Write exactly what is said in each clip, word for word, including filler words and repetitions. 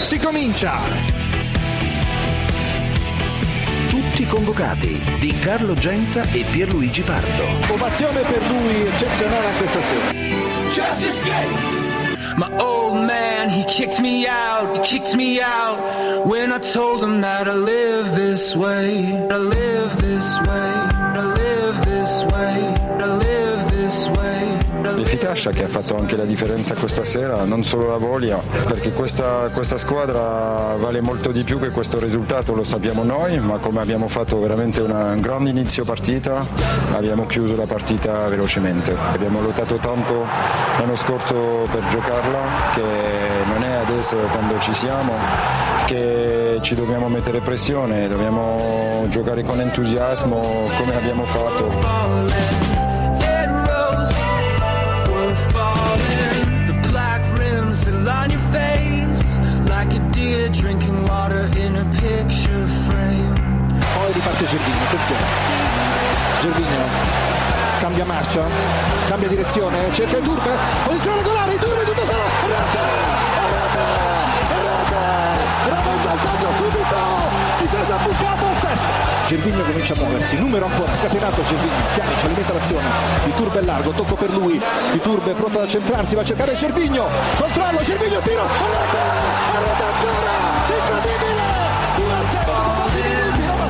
si comincia! Tutti convocati di Carlo Genta e Pierluigi Pardo. Ovazione per lui eccezionale anche stasera. Just escape. My old man, he kicked me out, he kicked me out when I told him that I live this way, I live this way, I live this way, I live this way. L'efficacia che ha fatto anche la differenza questa sera, non solo la voglia, perché questa, questa squadra vale molto di più che questo risultato, lo sappiamo noi, ma come abbiamo fatto veramente una, un grande inizio partita, abbiamo chiuso la partita velocemente. Abbiamo lottato tanto l'anno scorso per giocarla, che non è adesso quando ci siamo, che ci dobbiamo mettere pressione, dobbiamo giocare con entusiasmo come abbiamo fatto. On your face like a deer drinking water in a picture frame. Poi riparte Gervinho, attenzione. Gervinho cambia marcia, cambia direzione, cerca il Iturbe, posizione regolare, Iturbe tutto solo. Rete! Rete! Rete! Rete il vantaggio subito! Difesa bucata al sesto. Gervinho comincia a muoversi, numero ancora, scatenato Gervinho, Pjanic alimenta l'azione, Iturbe è largo, tocco per lui, Iturbe pronto ad accentrarsi, va a cercare Gervinho, controllo, Gervinho, tiro, a rete, a rete ancora, incredibile, uno a zero, Roma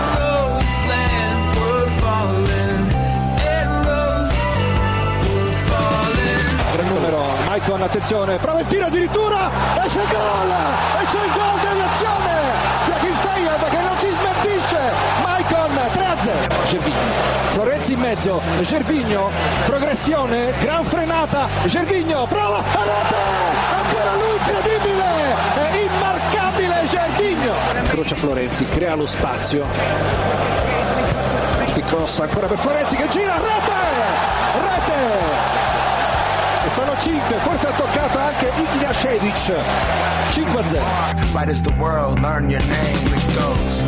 scatenato. Per il numero, Maicon, attenzione, prova il tiro addirittura, esce il gol, esce il gol dell'azione, Joachim Feyenoord che non si smentisce, Maicon tre a zero. Gervinho, Florenzi in mezzo, Gervinho, progressione, gran frenata, Gervinho, prova, a rete, ancora lui, incredibile, è immarcabile Gervinho. Incrocia Florenzi, crea lo spazio, il cross ancora per Florenzi che gira, rete, rete. E sono cinque, forse ha toccato anche Ignashevich, cinque a zero. Right as the world learn your name it goes.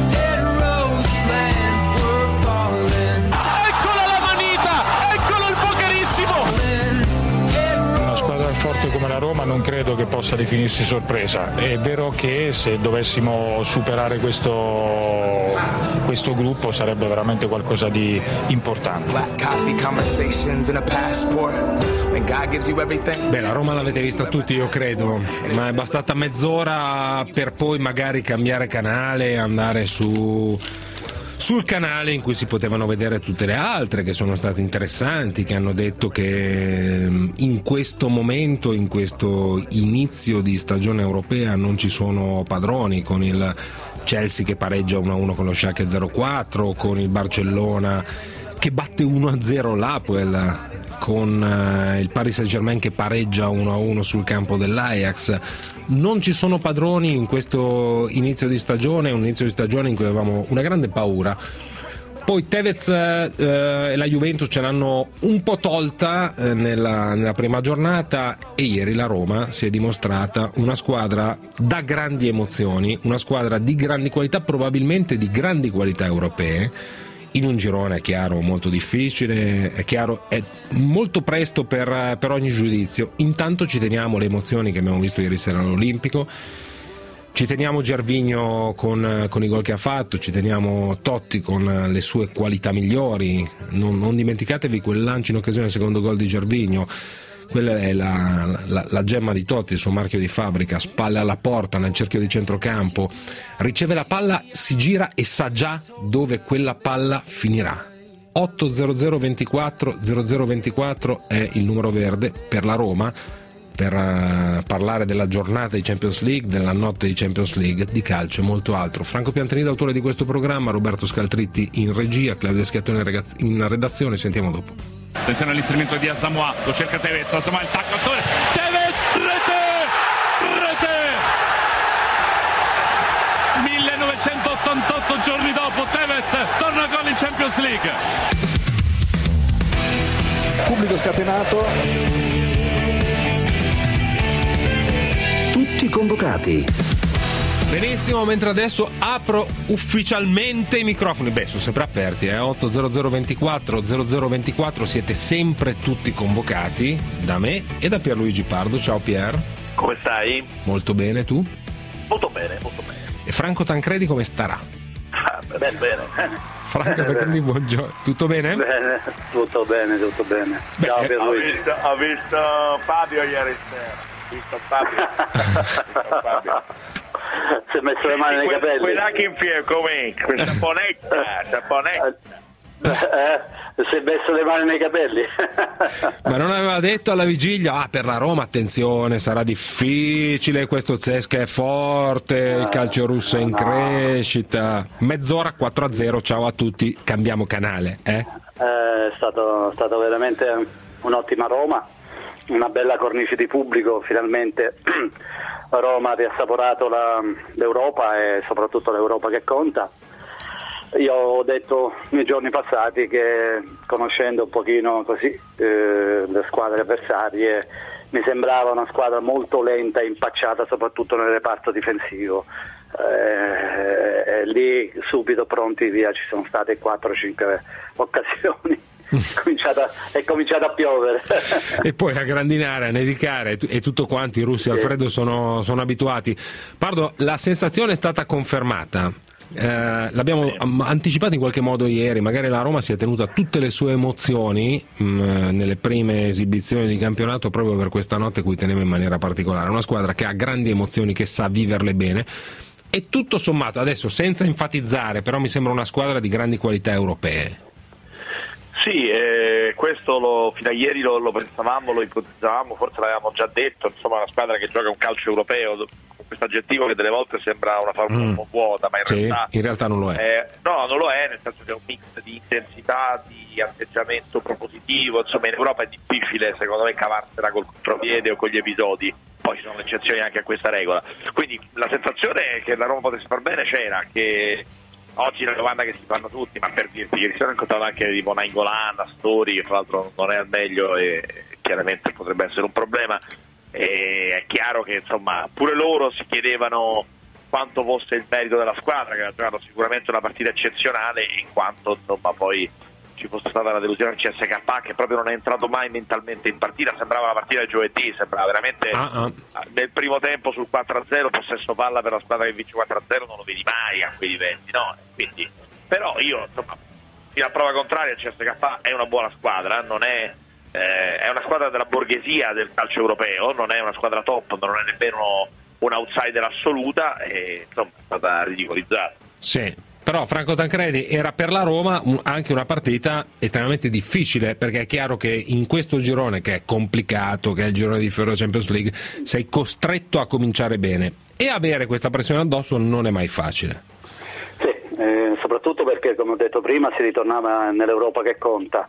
Eccola la manita, eccolo il pokerissimo. Una squadra forte come la Roma non credo che possa definirsi sorpresa. È vero che se dovessimo superare questo, questo gruppo sarebbe veramente qualcosa di importante. Beh, la Roma l'avete vista tutti, io credo, ma è bastata mezz'ora per poi magari cambiare canale, andare su sul canale in cui si potevano vedere tutte le altre che sono state interessanti, che hanno detto che in questo momento, in questo inizio di stagione europea non ci sono padroni, con il Chelsea che pareggia uno a uno con lo Schalke zero quattro, con il Barcellona che batte uno a zero l'Apoel, con uh, il Paris Saint-Germain che pareggia uno a uno sul campo dell'Ajax. Non ci sono padroni in questo inizio di stagione, un inizio di stagione in cui avevamo una grande paura. Poi Tevez uh, e la Juventus ce l'hanno un po' tolta uh, nella, nella prima giornata, e ieri la Roma si è dimostrata una squadra da grandi emozioni, una squadra di grandi qualità, probabilmente di grandi qualità europee, in un girone, è chiaro, molto difficile, è chiaro, è molto presto per, per ogni giudizio. Intanto ci teniamo le emozioni che abbiamo visto ieri sera all'Olimpico, ci teniamo Gervinho con, con i gol che ha fatto, ci teniamo Totti con le sue qualità migliori, non, non dimenticatevi quel lancio in occasione del secondo gol di Gervinho. Quella è la, la, la gemma di Totti, il suo marchio di fabbrica, spalle alla porta nel cerchio di centrocampo, riceve la palla, si gira e sa già dove quella palla finirà. otto zero zero ventiquattro zero zero ventiquattro è il numero verde per la Roma, per uh, parlare della giornata di Champions League, della notte di Champions League, di calcio e molto altro. Franco Piantanida, autore di questo programma, Roberto Scaltritti in regia, Claudio Schiattone in redazione. Sentiamo dopo. Attenzione all'inserimento di Asamoah, lo cerca Tevez, Asamoah il tacco, attore, Tevez, rete, rete, millenovecentottantotto giorni dopo Tevez torna gol in Champions League. Pubblico scatenato. Tutti convocati. Benissimo, mentre adesso apro ufficialmente i microfoni. Beh, sono sempre aperti, eh? otto zero zero ventiquattro zero zero ventiquattro, siete sempre tutti convocati da me e da Pierluigi Pardo. Ciao Pier. Come stai? Molto bene, tu? Molto bene, molto bene. E Franco Tancredi come starà? Ah, bene, bene. Franco Tancredi, buongiorno. Tutto bene? Bene, tutto bene, tutto bene. Beh, Ciao eh, Pierluigi. Ho visto, ho visto Fabio ieri sera. Ho visto Fabio. Ho visto Fabio. Si è messo le mani nei Que- capelli. Quella che in fiero, come? Questa ponetta, saponetta. Eh, si è messo le mani nei capelli. Ma non aveva detto alla vigilia, ah, per la Roma attenzione, sarà difficile, questo Cesca è forte, il calcio russo è in crescita. Mezz'ora, quattro a zero, ciao a tutti, cambiamo canale, eh? È stato, stato veramente un'ottima Roma, una bella cornice di pubblico, finalmente Roma ha riassaporato la, l'Europa e soprattutto l'Europa che conta. Io ho detto nei giorni passati che, conoscendo un pochino così eh, le squadre avversarie, mi sembrava una squadra molto lenta e impacciata soprattutto nel reparto difensivo. Eh, lì subito pronti via, ci sono state quattro cinque occasioni. È cominciata, è cominciata a piovere e poi a grandinare, a nevicare e tutto quanto. I russi al freddo sono, sono abituati. Pardo, la sensazione è stata confermata. Eh, l'abbiamo am- anticipato in qualche modo ieri, magari la Roma si è tenuta tutte le sue emozioni mh, nelle prime esibizioni di campionato proprio per questa notte, cui teneva in maniera particolare. Una squadra che ha grandi emozioni, che sa viverle bene, e tutto sommato, adesso senza enfatizzare, però mi sembra una squadra di grandi qualità europee. Sì, eh, questo lo, fino a ieri lo, lo pensavamo, lo ipotizzavamo, forse l'avevamo già detto, insomma una squadra che gioca un calcio europeo, con questo aggettivo che delle volte sembra una formula mm. un po' vuota, ma in, sì, realtà, in realtà non lo è. Eh, no, non lo è, nel senso che è un mix di intensità, di atteggiamento propositivo, insomma in Europa è difficile secondo me cavarsela col contropiede o con gli episodi, poi ci sono eccezioni anche a questa regola, quindi la sensazione che la Roma potesse far bene c'era, che oggi la domanda che si fanno tutti, ma per dirti, ieri sera ho incontrato anche tipo Nainggolan, Astori, che tra l'altro non è al meglio e chiaramente potrebbe essere un problema, e è chiaro che insomma pure loro si chiedevano quanto fosse il merito della squadra, che ha giocato sicuramente una partita eccezionale, in quanto insomma poi ci fosse stata la delusione del C S K A, che proprio non è entrato mai mentalmente in partita, sembrava la partita di giovedì, sembrava veramente ah, ah. nel primo tempo sul quattro a zero, possesso palla per la squadra che vince quattro a zero non lo vedi mai a quei livelli, no? Quindi, però io insomma fino a prova contraria il C S K A è una buona squadra, non è, eh, è una squadra della borghesia del calcio europeo, non è una squadra top, non è nemmeno un outsider assoluta e insomma è stata ridicolizzata. Sì. Però Franco Tancredi, era per la Roma anche una partita estremamente difficile, perché è chiaro che in questo girone, che è complicato, che è il girone di Ferro Champions League, sei costretto a cominciare bene, e avere questa pressione addosso non è mai facile. Sì, eh, soprattutto perché, come ho detto prima, si ritornava nell'Europa che conta.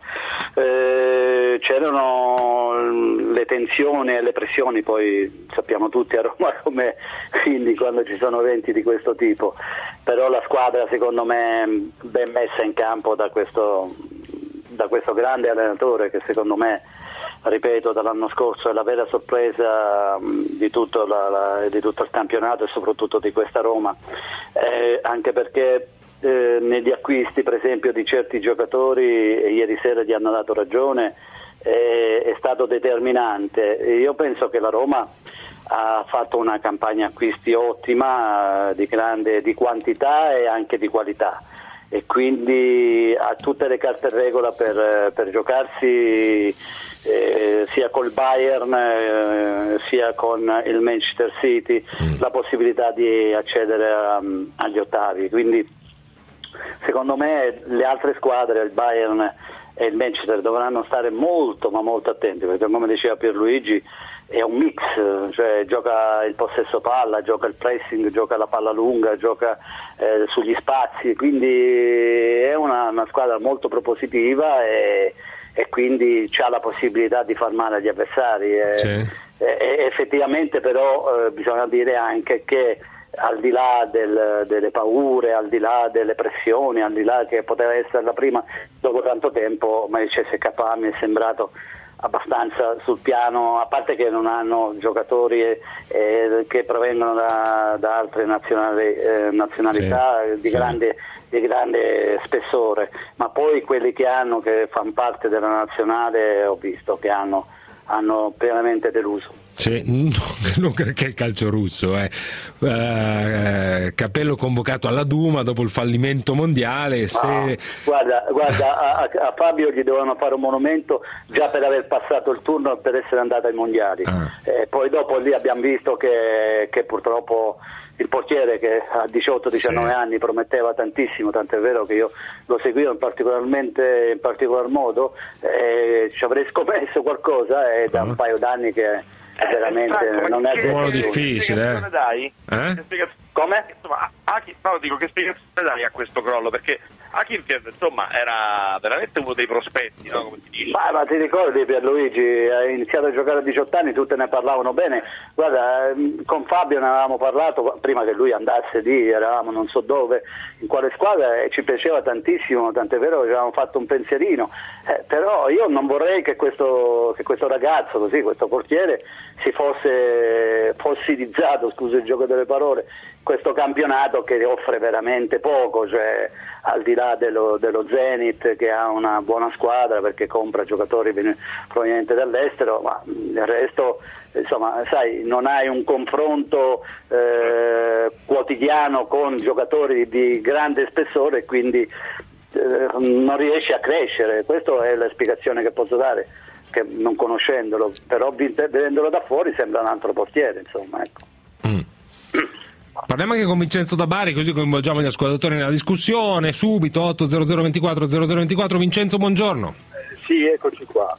Eh, c'erano le tensioni e le pressioni, poi sappiamo tutti a Roma come quindi quando ci sono eventi di questo tipo, però la squadra secondo me ben messa in campo da questo, da questo grande allenatore, che secondo me, ripeto, dall'anno scorso è la vera sorpresa di tutto, la, la, di tutto il campionato e soprattutto di questa Roma, eh, anche perché eh, negli acquisti per esempio di certi giocatori, e ieri sera gli hanno dato ragione, eh, è stato determinante. Io penso che la Roma ha fatto una campagna acquisti ottima, di grande di quantità e anche di qualità, e quindi ha tutte le carte in regola per, per giocarsi eh, sia col Bayern eh, sia con il Manchester City mm. la possibilità di accedere a, agli ottavi. Quindi secondo me le altre squadre, il Bayern e il Manchester, dovranno stare molto ma molto attenti, perché come diceva Pierluigi è un mix, cioè gioca il possesso palla, gioca il pressing, gioca la palla lunga, gioca eh, sugli spazi, quindi è una, una squadra molto propositiva e, e quindi ha la possibilità di far male agli avversari. E, sì. e, e effettivamente però eh, bisogna dire anche che al di là del, delle paure, al di là delle pressioni, al di là che poteva essere la prima, dopo tanto tempo, ma il C S K A mi è sembrato abbastanza sul piano, a parte che non hanno giocatori eh, che provengono da, da altre nazionali, eh, nazionalità sì, di, sì. Grande, di grande spessore, ma poi quelli che hanno, che fanno parte della nazionale, ho visto che hanno, hanno pienamente deluso. Sì, non che il calcio russo, eh. Uh, Capello convocato alla Duma dopo il fallimento mondiale. Se... No, guarda, guarda a, a Fabio gli dovevano fare un monumento già per aver passato il turno e per essere andato ai mondiali. Ah. Eh, poi dopo lì abbiamo visto che, che purtroppo il portiere, che a diciotto diciannove sì. anni prometteva tantissimo, tant'è vero che io lo seguivo in particolarmente in particolar modo, eh, ci avrei scommesso qualcosa, e da un paio d'anni che veramente esatto, non è che ruolo difficile, eh? Dai? Eh? Che spiegaz- Come? Insomma, Akin, no, dico che spiegazione dai a questo crollo, perché Akin, insomma, era veramente uno dei prospetti, no? Come ti dici? Ma, ma ti ricordi, Pierluigi, ha iniziato a giocare a diciotto anni, tutte ne parlavano bene. Guarda, con Fabio ne avevamo parlato prima che lui andasse lì, eravamo non so dove, in quale squadra, e ci piaceva tantissimo, tant'è vero che avevamo fatto un pensierino, eh, però io non vorrei che questo, che questo ragazzo, così, questo portiere, si fosse fossilizzato, scusa il gioco delle parole, questo campionato che offre veramente poco, cioè al di là dello, dello Zenit, che ha una buona squadra perché compra giocatori provenienti dall'estero, ma il resto, insomma, sai, non hai un confronto eh, quotidiano con giocatori di grande spessore e quindi eh, non riesci a crescere. Questa è la spiegazione che posso dare, che non conoscendolo, però vedendolo da fuori sembra un altro portiere, insomma, ecco. Mm. Parliamo anche con Vincenzo da Bari, così coinvolgiamo gli ascoltatori nella discussione subito. Otto zero zero ventiquattro zero zero ventiquattro. Vincenzo, buongiorno. Eh, sì, eccoci qua.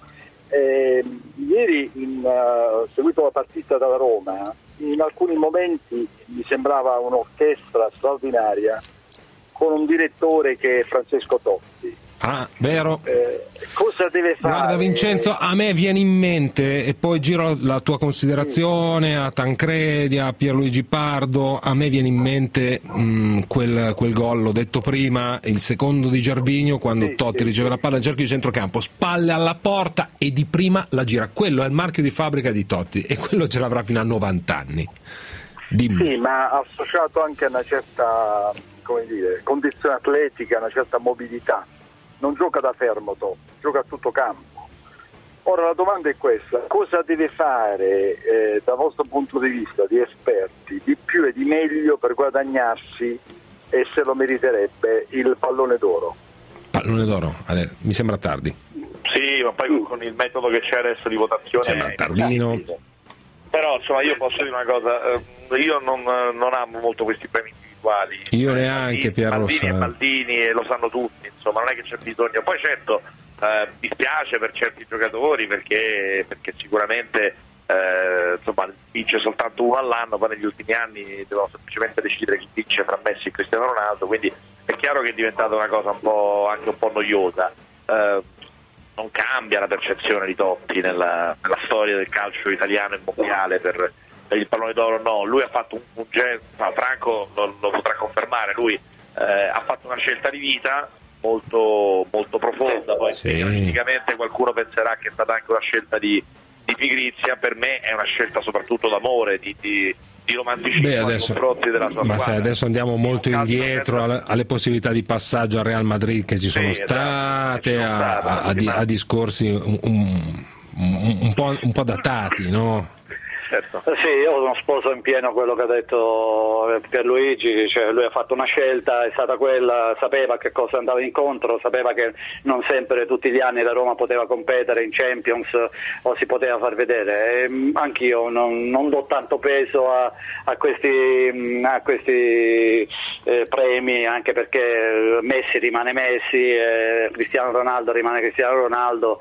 Eh, ieri in, uh, seguito la partita dalla Roma, in alcuni momenti mi sembrava un'orchestra straordinaria con un direttore che è Francesco Totti. Ah, vero. Eh, cosa deve fare? Guarda Vincenzo, a me viene in mente, e poi giro la tua considerazione a Tancredi, a Pierluigi Pardo, a me viene in mente mh, quel, quel gol, l'ho detto prima, il secondo di Gervinho, quando sì, Totti sì, riceve sì. la palla al cerchio di centrocampo, spalle alla porta e di prima la gira. Quello è il marchio di fabbrica di Totti, e quello ce l'avrà fino a novanta anni. Dimmi. Sì, ma associato anche a una certa, come dire, condizione atletica, una certa mobilità. Non gioca da fermo Totti, gioca a tutto campo. Ora la domanda è questa: cosa deve fare eh, dal vostro punto di vista di esperti di più e di meglio per guadagnarsi, e se lo meriterebbe, il pallone d'oro? Pallone d'oro, adesso, mi sembra tardi. Sì, ma poi con il metodo che c'è adesso di votazione sembra tardino. Però insomma io posso dire una cosa, io non, non amo molto questi premi individuali. Io neanche, Piero. Maldini e Maldini, e lo sanno tutti, insomma, non è che c'è bisogno. Poi certo eh, mi spiace per certi giocatori, perché, perché sicuramente eh, insomma vince soltanto uno all'anno, poi negli ultimi anni devono semplicemente decidere chi vince fra Messi e Cristiano Ronaldo, quindi è chiaro che è diventata una cosa un po' anche un po' noiosa. Eh, non cambia la percezione di Totti nella, nella storia del calcio italiano e mondiale per, per il pallone d'oro, no, lui ha fatto un, un gesto, Franco lo, lo potrà confermare, lui eh, ha fatto una scelta di vita molto, molto profonda, poi sì. Politicamente qualcuno penserà che è stata anche una scelta di, di pigrizia, per me è una scelta soprattutto d'amore, di, di di romanticismo. Beh, adesso, nei confronti della sua ma squadra. sai, adesso andiamo molto indietro alle, alle possibilità di passaggio al Real Madrid che ci sono sì, state, esatto, a, a, a, di, a discorsi un, un, un, un, po', un po' datati, no? Certo. Sì, io non sposo in pieno quello che ha detto Pierluigi, cioè lui ha fatto una scelta, è stata quella, sapeva che cosa andava incontro, sapeva che non sempre tutti gli anni la Roma poteva competere in Champions o si poteva far vedere. E anch'io non, non do tanto peso a, a questi, a questi eh, premi, anche perché Messi rimane Messi, eh, Cristiano Ronaldo rimane Cristiano Ronaldo,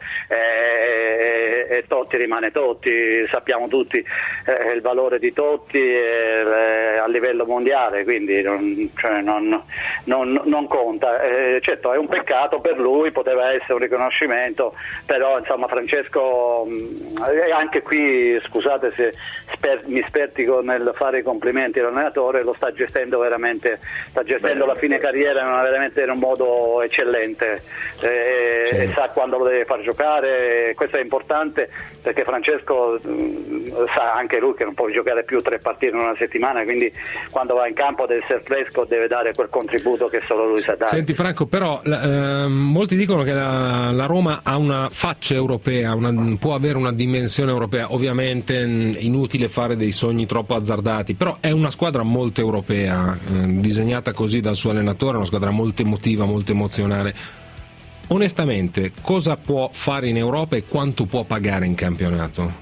eh, e, e Totti rimane Totti, sappiamo tutti Eh, il valore di Totti eh, a livello mondiale, quindi non, cioè non, non, non conta. Eh, certo, è un peccato per lui, poteva essere un riconoscimento, però insomma Francesco eh, anche qui, scusate se sper- mi spertico nel fare i complimenti all'allenatore, lo sta gestendo veramente, sta gestendo Beh, la fine carriera in, una, veramente in un modo eccellente, eh, sì. E sa quando lo deve far giocare. Questo è importante perché Francesco mh, sa sa anche lui che non può giocare più tre partite in una settimana, quindi quando va in campo deve essere fresco, deve dare quel contributo che solo lui sa dare. Senti Franco, però eh, molti dicono che la, la Roma ha una faccia europea, una, può avere una dimensione europea, ovviamente inutile fare dei sogni troppo azzardati, però è una squadra molto europea, eh, disegnata così dal suo allenatore, una squadra molto emotiva, molto emozionale. Onestamente, cosa può fare in Europa e quanto può pagare in campionato?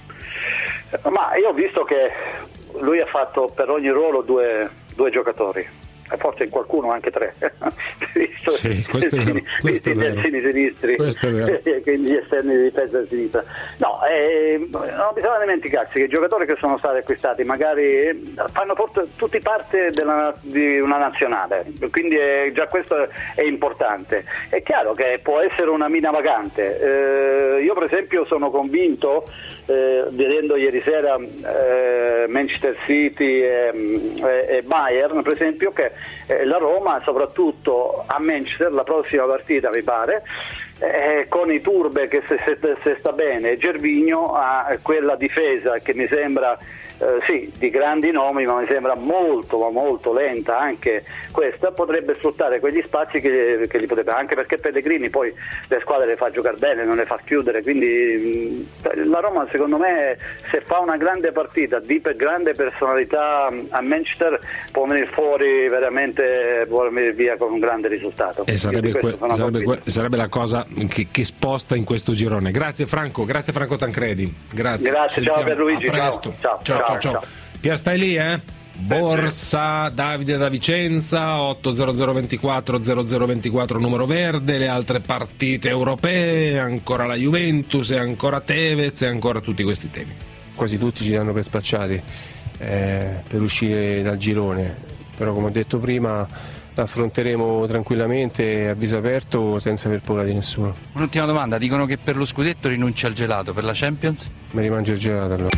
Ma io ho visto che lui ha fatto per ogni ruolo due, due giocatori, e forse in qualcuno anche tre, visto sì, questo è vero, questo i terzini sinistri, quindi gli esterni di difesa a sinistra. No, eh, non bisogna dimenticarsi che i giocatori che sono stati acquistati magari fanno tutti parte della, di una nazionale, quindi è, già questo è importante. È chiaro che può essere una mina vagante. Eh, io per esempio sono convinto, eh, vedendo ieri sera eh, Manchester City e, e, e Bayern per esempio, che eh, la Roma soprattutto a Manchester la prossima partita mi pare eh, con i Turbe che se, se, se sta bene, Gervinho ha quella difesa che mi sembra eh, sì, di grandi nomi, ma mi sembra molto ma molto lenta anche questa, potrebbe sfruttare quegli spazi che, che li potrebbe, anche perché Pellegrini poi le squadre le fa giocare bene, non le fa chiudere, quindi mh, la Roma secondo me se fa una grande partita di per grande personalità a Manchester può venire fuori veramente, può venire via con un grande risultato. E sarebbe, que- sarebbe, que- sarebbe la cosa che, che sposta in questo girone. Grazie Franco, grazie Franco Tancredi. Grazie. Grazie, ciao Pierluigi. A presto. Ciao ciao ciao. ciao, ciao. ciao. Pier, stai lì, eh? Borsa, Davide da Vicenza, otto zero zero ventiquattro zero zero ventiquattro numero verde, le altre partite europee, ancora la Juventus, e ancora Tevez, e ancora tutti questi temi. Quasi tutti ci danno per spacciati eh, per uscire dal girone, però come ho detto prima affronteremo tranquillamente a viso aperto senza aver paura di nessuno. Un'ultima domanda, dicono che per lo scudetto rinuncia al gelato, per la Champions? Mi rimangio il gelato allora.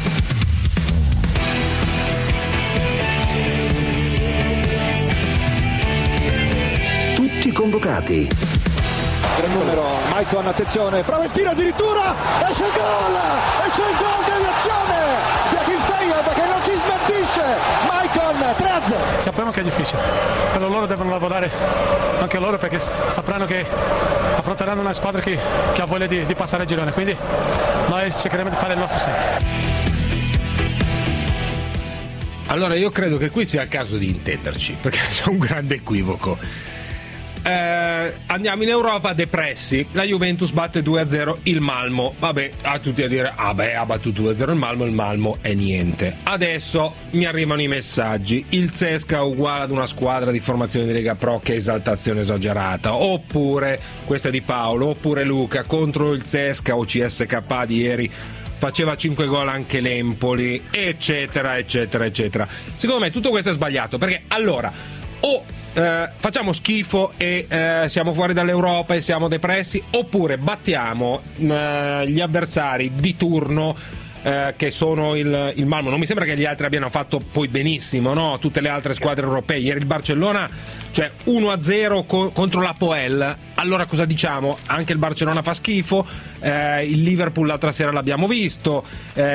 Tutti convocati. Gran numero, Maicon, attenzione, prova il tiro addirittura, esce il gol, esce il gol dell'azione di Akinfeyev che non si smentisce, Maicon, tre a zero. Sappiamo che è difficile, però loro devono lavorare anche loro perché sapranno che affronteranno una squadra che, che ha voglia di, di passare il girone, quindi noi cercheremo di fare il nostro sempre. Allora io credo che qui sia il caso di intenderci, perché c'è un grande equivoco. Eh, andiamo in Europa depressi, la Juventus batte due a zero il Malmo, vabbè, a tutti a dire ah beh, ha battuto due a zero il Malmo, il Malmo è niente. Adesso mi arrivano i messaggi, il Cesca uguale ad una squadra di formazione di Lega Pro, che esaltazione esagerata, oppure questa è di Paolo, oppure Luca, contro il Cesca o C S K di ieri faceva cinque gol anche l'Empoli, eccetera eccetera eccetera. Secondo me tutto questo è sbagliato, perché allora o eh, facciamo schifo e eh, siamo fuori dall'Europa e siamo depressi, oppure battiamo eh, gli avversari di turno eh, che sono il, il Malmo. Non mi sembra che gli altri abbiano fatto poi benissimo, no? Tutte le altre squadre europee. Ieri il Barcellona, cioè uno a zero co- contro l'Apoel. Allora cosa diciamo? Anche il Barcellona fa schifo, eh, il Liverpool l'altra sera l'abbiamo visto,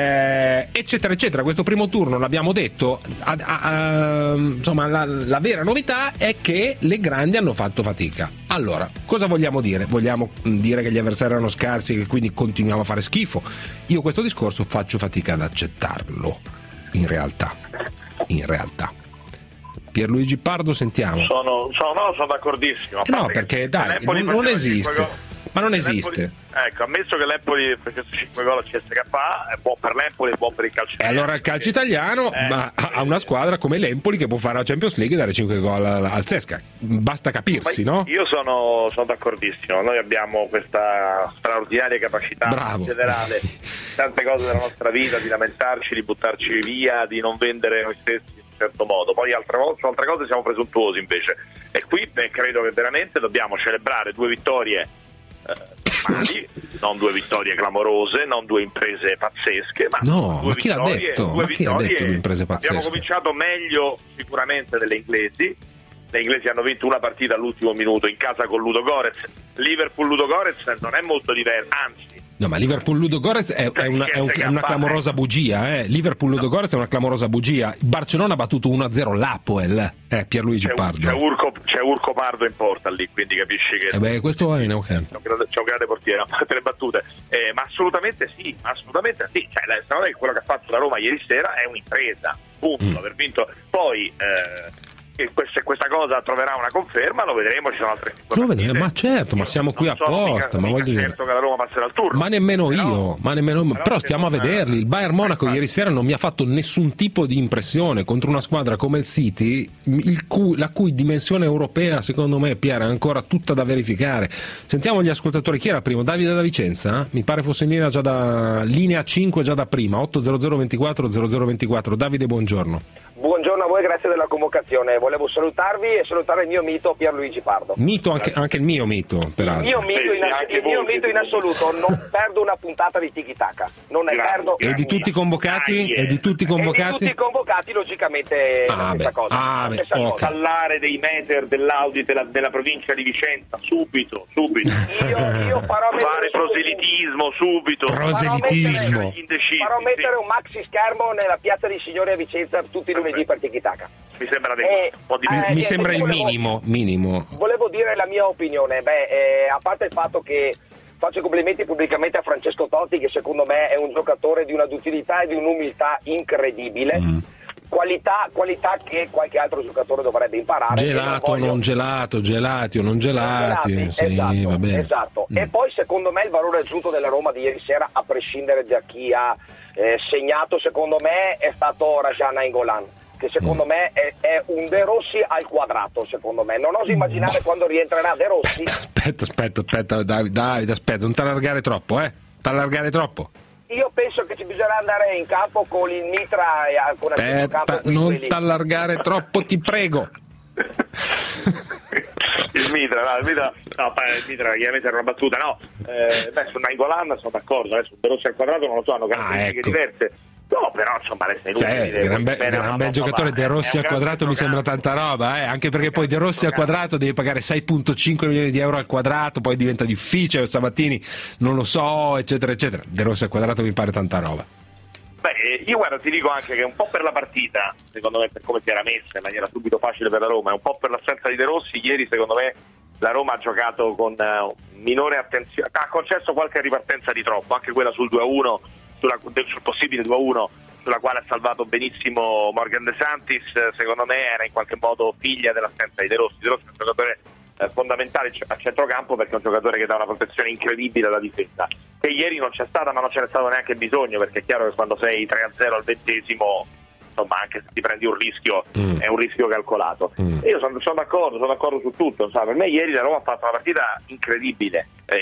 eh, eccetera eccetera. Questo primo turno l'abbiamo detto, a, a, a, insomma la, la vera novità è che le grandi hanno fatto fatica. Allora cosa vogliamo dire? Vogliamo dire che gli avversari erano scarsi e che quindi continuiamo a fare schifo? Io questo discorso faccio fatica ad accettarlo, in realtà in realtà Pierluigi Pardo, sentiamo. Sono, sono, no, sono d'accordissimo. Eh no, perché dai, non, non esiste. Ma non esiste. Ecco, ammesso che l'Empoli facesse cinque gol a C S K A, è buon per l'Empoli e buon per il calcio italiano. E allora il calcio italiano eh, ma ha una squadra come l'Empoli che può fare la Champions League e dare cinque gol al, al Cesca. Basta capirsi, no? Io sono, sono d'accordissimo. Noi abbiamo questa straordinaria capacità Bravo. in generale, tante cose della nostra vita, di lamentarci, di buttarci via, di non vendere noi stessi in un certo modo. Poi altre, su altre cose siamo presuntuosi invece. E qui beh, credo che veramente dobbiamo celebrare due vittorie normali, non due vittorie clamorose, non due imprese pazzesche, ma no, due ma chi vittorie, l'ha detto? Due ma chi l'ha detto due imprese pazzesche? Abbiamo cominciato meglio sicuramente delle inglesi. Le inglesi hanno vinto una partita all'ultimo minuto in casa con Ludogorets. Liverpool Ludogorets non è molto diverso, anzi No, ma Liverpool-Ludogorets è, è, una, è, un, è una clamorosa bugia, eh. Liverpool-Ludogorets è una clamorosa bugia. Il Barcellona ha battuto uno a zero l'Apoel, eh, Pierluigi c'è, Pardo. C'è Urco, c'è Urco Pardo in porta lì, quindi capisci che... Eh beh, questo è ok. C'è un grande, c'è un grande portiere, a tre battute. Eh, ma assolutamente sì, assolutamente sì. Cioè, secondo me quello che ha fatto la Roma ieri sera è un'impresa, punto, mm. aver vinto. Poi... Eh, se questa cosa troverà una conferma lo vedremo, ci sono altre lo vedremo, ma certo, ma siamo qui apposta, ma voglio dire, certo che la Roma passerà al turno, ma nemmeno però, io ma nemmeno però, però stiamo a vederli. Il Bayern Monaco eh, ieri sera non mi ha fatto nessun tipo di impressione contro una squadra come il City, il cui, la cui dimensione europea secondo me, Piera, è ancora tutta da verificare. Sentiamo gli ascoltatori. Chi era primo? Davide da Vicenza? Mi pare fosse in linea già da linea cinque già da prima. Otto zero zero ventiquattro zero zero ventiquattro. Davide, buongiorno. Buongiorno a voi, grazie della convocazione. Volevo salutarvi e salutare il mio mito Pierluigi Pardo. Mito, anche, anche il mio mito, peraltro. Il mio mito in, sì, il mio mito in assoluto, non perdo una puntata di Tiki Taka. Non ne grazie, perdo. E di tutti i convocati? Ah, e di tutti i convocati? E di tutti i convocati, logicamente, ah, la stessa beh, cosa. Ah, beh, stessa okay. cosa. Parlare dei meter dell'Audi della, della provincia di Vicenza, subito, subito. Io, io farò fare proselitismo, subito. Proselitismo. Farò mettere un maxi schermo nella piazza dei Signori a Vicenza tutti i lunedì per Tiki Taka. Mi sembra, eh, un po' di eh, mi sembra il volevo, minimo, minimo. Volevo dire la mia opinione. Beh, eh, a parte il fatto che faccio complimenti pubblicamente a Francesco Totti, che secondo me è un giocatore di una duttilità e di un'umiltà incredibile. Mm. Qualità, qualità che qualche altro giocatore dovrebbe imparare. Gelato o non, non gelato, gelati o non gelati, gelati sì, esatto, va bene. Esatto. Mm. E poi secondo me il valore aggiunto della Roma di ieri sera, a prescindere da chi ha eh, segnato, secondo me è stato Rajan Nainggolan, che secondo mm. me è, è un De Rossi al quadrato, secondo me. Non oso immaginare no. quando rientrerà De Rossi. Aspetta, aspetta, aspetta, Davide, Davide aspetta, non t'allargare troppo, eh? T'allargare troppo. Io penso che ci bisognerà andare in campo con il Mitra e con il campo. Non t'allargare troppo, ti prego. il Mitra, no, il Mitra, no, il Mitra chiaramente era una battuta, no. Eh, beh, su Nainggolan sono d'accordo, adesso De Rossi al quadrato non lo so, hanno caratteristiche ah, ecco. diverse. No, però insomma resta inutile. Cioè, gran, be- gran bel giocatore. De Rossi al quadrato mi sembra tanta roba, eh? Anche perché poi De Rossi al quadrato devi pagare sei virgola cinque milioni di euro al quadrato, poi diventa difficile. Sabattini non lo so, eccetera, eccetera. De Rossi al quadrato mi pare tanta roba. Beh, io guarda, ti dico anche che un po' per la partita, secondo me, per come si era messa in maniera subito facile per la Roma, e un po' per l'assenza di De Rossi, ieri secondo me la Roma ha giocato con uh, minore attenzione, ha concesso qualche ripartenza di troppo, anche quella sul due a uno. Sulla, sul possibile due a uno, sulla quale ha salvato benissimo Morgan De Santis, secondo me era in qualche modo figlia dell'assenza di De Rossi. De Rossi è un giocatore eh, fondamentale a centrocampo, perché è un giocatore che dà una protezione incredibile alla difesa, che ieri non c'è stata, ma non ce n'è stato neanche bisogno, perché è chiaro che quando sei tre a zero al ventesimo, insomma, anche se ti prendi un rischio, mm. è un rischio calcolato. Mm. E io sono, sono d'accordo, sono d'accordo su tutto, insomma, per me ieri la Roma ha fatto una partita incredibile. Eh,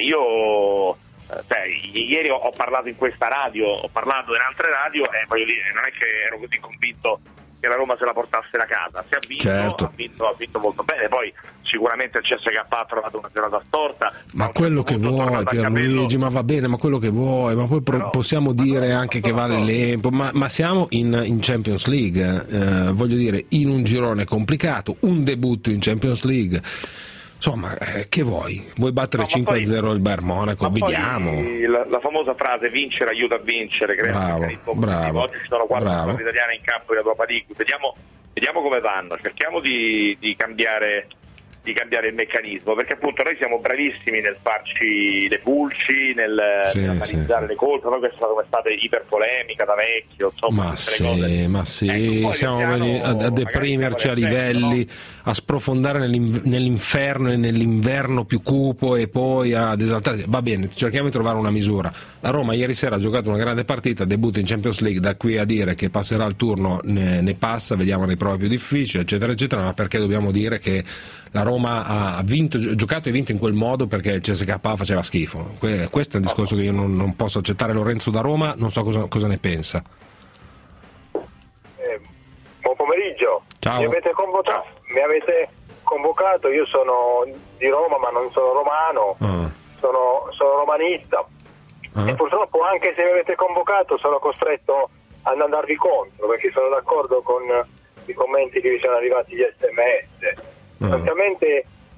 io Cioè, ieri ho parlato in questa radio, ho parlato in altre radio e voglio dire, non è che ero così convinto che la Roma se la portasse da casa. Si è vinto, certo. ha vinto, ha vinto molto bene. Poi sicuramente il C S K A ha trovato una giornata storta. Ma quello che vuoi, Pierluigi, ma va bene, ma quello che vuoi, ma poi però, possiamo ma dire no, anche che vale l'Empo, ma, ma siamo in, in Champions League, eh, voglio dire, in un girone complicato, un debutto in Champions League. Insomma, eh, che vuoi? Vuoi battere no, cinque a zero il Bayern Monaco? Vediamo. La, la famosa frase vincere aiuta a vincere, bravo, bravo, oggi ci sono quattro squadre italiane in campo in Europa League. Vediamo, vediamo come vanno, cerchiamo di, di cambiare di cambiare il meccanismo, perché appunto noi siamo bravissimi nel farci le pulci, nel sì, analizzare sì, le colpe, noi questa è stata un'estate iper polemica da vecchio, insomma, ma sì, cose. ma sì, ecco, siamo venuti a, a deprimerci a livelli, no? A sprofondare nell'inferno e nell'inverno più cupo e poi ad esaltare. Va bene, cerchiamo di trovare una misura. La Roma ieri sera ha giocato una grande partita, debutta in Champions League, da qui a dire che passerà il turno ne, ne passa, vediamo le prove più difficili, eccetera, eccetera, ma perché dobbiamo dire che la Roma ha vinto, giocato e vinto in quel modo perché il C S K A faceva schifo. Questo è un discorso che io non, non posso accettare. Lorenzo da Roma, non so cosa, cosa ne pensa. Eh, buon pomeriggio. Ciao. Mi avete, convocato, mi avete convocato, io sono di Roma ma non sono romano, ah. sono, sono romanista ah. e purtroppo anche se mi avete convocato sono costretto ad andarvi contro, perché sono d'accordo con i commenti che vi sono arrivati, gli S M S. Praticamente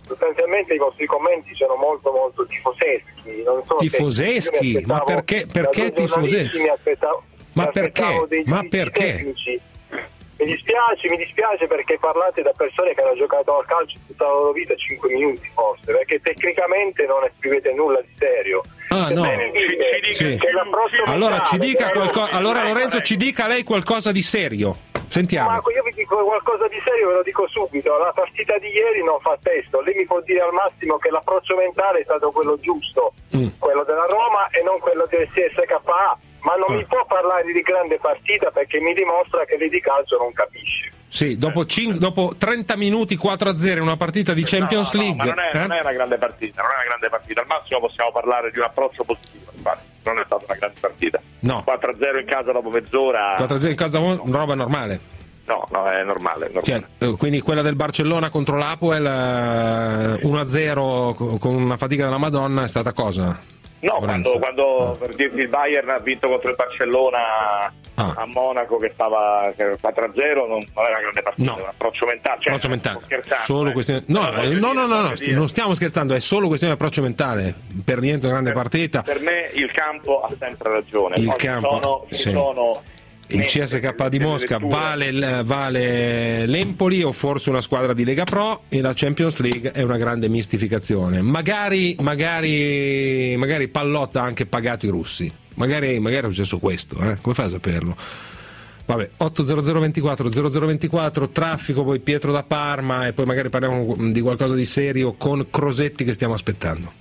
sostanzialmente i vostri commenti sono molto molto tifoseschi. Non so tifoseschi? Ma perché, perché tifoseschi? Mi aspettavo, ma mi perché? Dei ma perché? Tecnici. Mi dispiace, mi dispiace perché parlate da persone che hanno giocato al calcio tutta la loro vita cinque minuti forse, perché tecnicamente non esprimete nulla di serio. Ah, no. Ci, sì. che allora ci dica qualcosa, allora Lorenzo ci dica lei qualcosa di serio. Sentiamo. Ma io vi dico qualcosa di serio, ve lo dico subito. La partita di ieri non fa testo. Lei mi può dire al massimo che l'approccio mentale è stato quello giusto, mm. quello della Roma e non quello del C S K A. Ma non mm. mi può parlare di grande partita perché mi dimostra che lei di calcio non capisce. Sì, dopo, cin- dopo trenta minuti quattro a zero in una partita di Champions no, no, League. Ma non è, eh? non è una grande partita, non è una grande partita. Al massimo possiamo parlare di un approccio positivo, infatti. Non è stata una grande partita. No. quattro a zero in casa dopo mezz'ora. quattro a zero in casa, no. Roba normale. No, no, è normale. È normale. Cioè, quindi quella del Barcellona contro l'Apoel eh, uno a zero con una fatica della Madonna è stata cosa? No, quando, quando per dirti il Bayern ha vinto contro il Barcellona ah. a Monaco che stava quattro a zero non, non era una grande partita, no. un approccio mentale, cioè, approccio mentale. Solo eh. questione... no, no, no, no, no, no, non stiamo scherzando, è solo questione di approccio mentale, per niente una grande per, partita. Per me il campo ha sempre ragione. Il Oggi campo, sono, sì. sono il C S K A di Mosca vale, vale l'Empoli o forse una squadra di Lega Pro, e la Champions League è una grande mistificazione. Magari, magari, magari Pallotta ha anche pagato i russi, magari, magari è successo questo, eh? Come fai a saperlo? Vabbè, otto zero zero ventiquattro zero zero ventiquattro, traffico, poi Pietro da Parma e poi magari parliamo di qualcosa di serio con Crosetti che stiamo aspettando.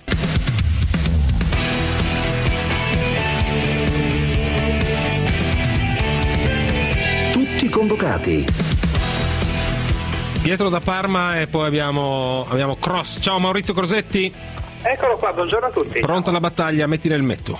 Convocati. Pietro da Parma e poi abbiamo, abbiamo Cross. Ciao Maurizio Crosetti. Eccolo qua, buongiorno a tutti. Pronto alla battaglia, metti nel metto.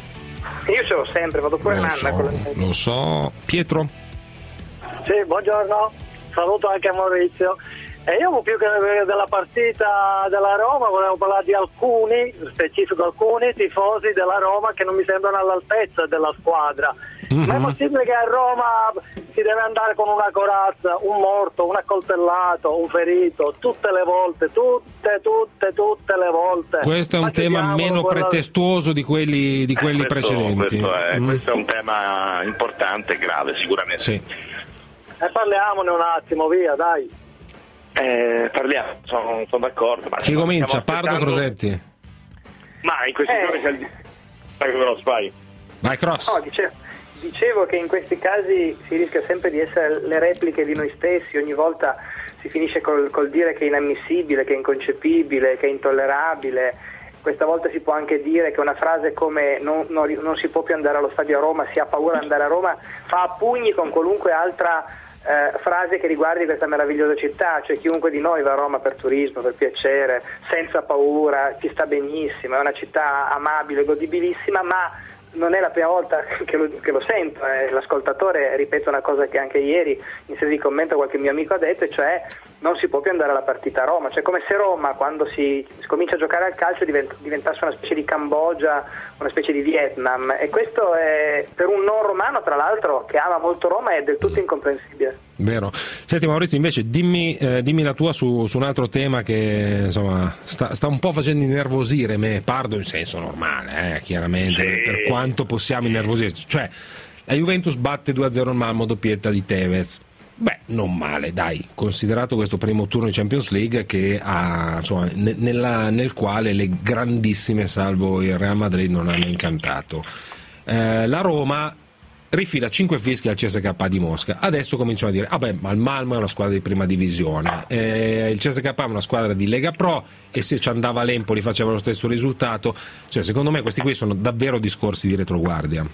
Io ce l'ho sempre, vado pure in Lo Anna so, con la... lo so. Pietro? Sì, buongiorno, saluto anche a Maurizio. E io più che della partita della Roma volevo parlare di alcuni, specifico alcuni tifosi della Roma che non mi sembrano all'altezza della squadra. Mm-hmm. Ma è possibile che a Roma si deve andare con una corazza, un morto, un accoltellato, un ferito, tutte le volte, tutte, tutte, tutte le volte? Questo è un Ma tema meno quella... pretestuoso di quelli, di quelli eh, questo, precedenti. Questo è, mm. questo è un tema importante e grave sicuramente. Sì. E parliamone un attimo, via, dai. Eh, parliamo, sono, sono d'accordo. Ma Chi comincia? aspettando... Pardo Crosetti? Ma in questi eh. giorni c'è il... Vai Cross, vai. Vai Cross. No, dicevo, dicevo che in questi casi si rischia sempre di essere le repliche di noi stessi, ogni volta si finisce col, col dire che è inammissibile, che è inconcepibile, che è intollerabile. Questa volta si può anche dire che una frase come non, non, non si può più andare allo stadio a Roma, si ha paura di andare a Roma, fa a pugni con qualunque altra Eh, frase che riguardi questa meravigliosa città, cioè chiunque di noi va a Roma per turismo, per piacere, senza paura, ci sta benissimo, è una città amabile, godibilissima, ma non è la prima volta che lo, che lo sento, eh. L'ascoltatore ripete una cosa che anche ieri in sede di commento qualche mio amico ha detto, e cioè non si può più andare alla partita a Roma, cioè come se Roma quando si, si comincia a giocare al calcio divent, diventasse una specie di Cambogia, una specie di Vietnam, e questo è per un non romano tra l'altro che ama molto Roma è del tutto incomprensibile. Vero. Senti Maurizio, invece dimmi, eh, dimmi la tua su, su un altro tema che insomma sta, sta un po' facendo innervosire me, pardo in senso normale, eh, chiaramente, sì. per quanto possiamo innervosirci, cioè la Juventus batte due a zero il Malmo, doppietta di Tevez. Beh, non male, dai, considerato questo primo turno di Champions League che ha, insomma, ne, nella, nel quale le grandissime, salvo il Real Madrid, non hanno incantato. Eh, la Roma rifila cinque fischi al C S K A di Mosca. Adesso cominciano a dire: vabbè, ma il Malmo è una squadra di prima divisione, eh, il C S K A è una squadra di Lega Pro, e se ci andava l'Empoli faceva lo stesso risultato. Cioè, secondo me questi qui sono davvero discorsi di retroguardia.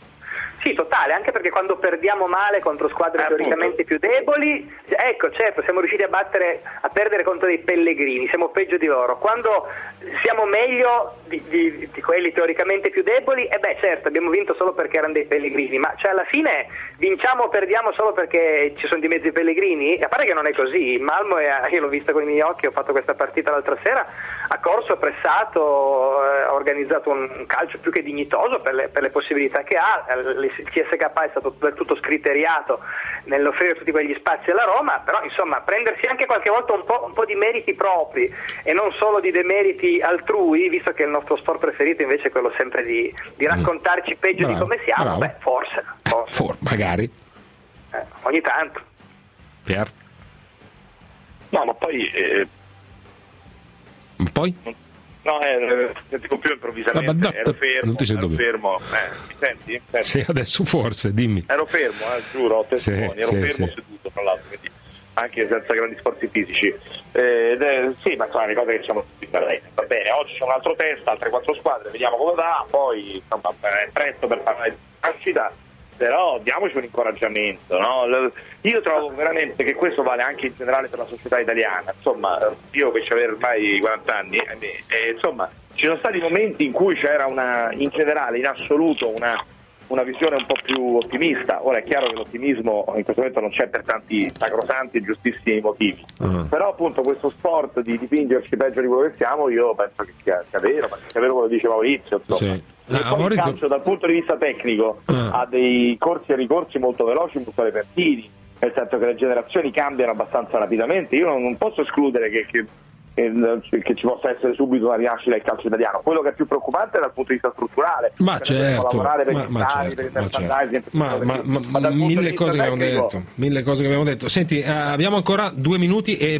Sì, totale, anche perché quando perdiamo male contro squadre eh, teoricamente più deboli, ecco, certo, siamo riusciti a battere, a perdere contro dei pellegrini, siamo peggio di loro. Quando siamo meglio di, di, di quelli teoricamente più deboli, e eh beh, certo, abbiamo vinto solo perché erano dei pellegrini, ma cioè alla fine vinciamo o perdiamo solo perché ci sono di mezzo i pellegrini? A parte che non è così, il Malmo, è, io l'ho vista con i miei occhi, ho fatto questa partita l'altra sera, ha corso, ha pressato, eh, ha organizzato un calcio più che dignitoso per le, per le possibilità che ha. Il C S S K è stato del tutto scriteriato nell'offrire tutti quegli spazi alla Roma, però insomma prendersi anche qualche volta un po', un po' di meriti propri e non solo di demeriti altrui, visto che il nostro sport preferito invece è quello sempre di, di raccontarci peggio bravo, di come siamo, bravo. beh forse, forse. For, magari Eh, ogni tanto. Pier. No, ma poi eh, poi? no, eh, sentivo più improvvisamente, Ma- ma- ero fermo, non ti sento ero più. fermo. Eh, mi senti? Senti? Sì, adesso forse, dimmi. Ero fermo, eh, giuro, ho testimoni, Sì, ero sì, fermo sì. seduto, tra l'altro, quindi anche senza grandi sforzi fisici. Eh, ed è- sì, ma sono le cose che diciamo tutti bene. Va bene, oggi c'è un altro test, altre quattro squadre, vediamo come va, poi insomma è presto per parlare di nascita, però diamoci un incoraggiamento, no? L- Io trovo veramente che questo vale anche in generale per la società italiana, insomma, io che avevo ormai quaranta anni, eh, eh, insomma, ci sono stati momenti in cui c'era una, in generale, in assoluto, una una visione un po' più ottimista. Ora è chiaro che l'ottimismo in questo momento non c'è per tanti sacrosanti e giustissimi motivi, uh-huh. però appunto questo sport di dipingerci peggio di quello che siamo, io penso che sia, sia vero, ma sia vero quello che dice Maurizio, insomma. Sì. E Ah, poi Maurizio- il calcio dal punto di vista tecnico uh. ha dei corsi e ricorsi molto veloci, molto repertibili, nel senso che le generazioni cambiano abbastanza rapidamente. Io non, non posso escludere che, che che ci possa essere subito una rinascita del calcio italiano. Quello che è più preocupante è dal punto di vista strutturale, Ma perché noi dobbiamo certo, lavorare per ma, gli ma stadi, certo, per il ma, merchandising, certo. ma, ma, ma, ma dal punto di mille vista cose che abbiamo tecnico- detto, mille cose che abbiamo detto. Senti, eh, abbiamo ancora due minuti e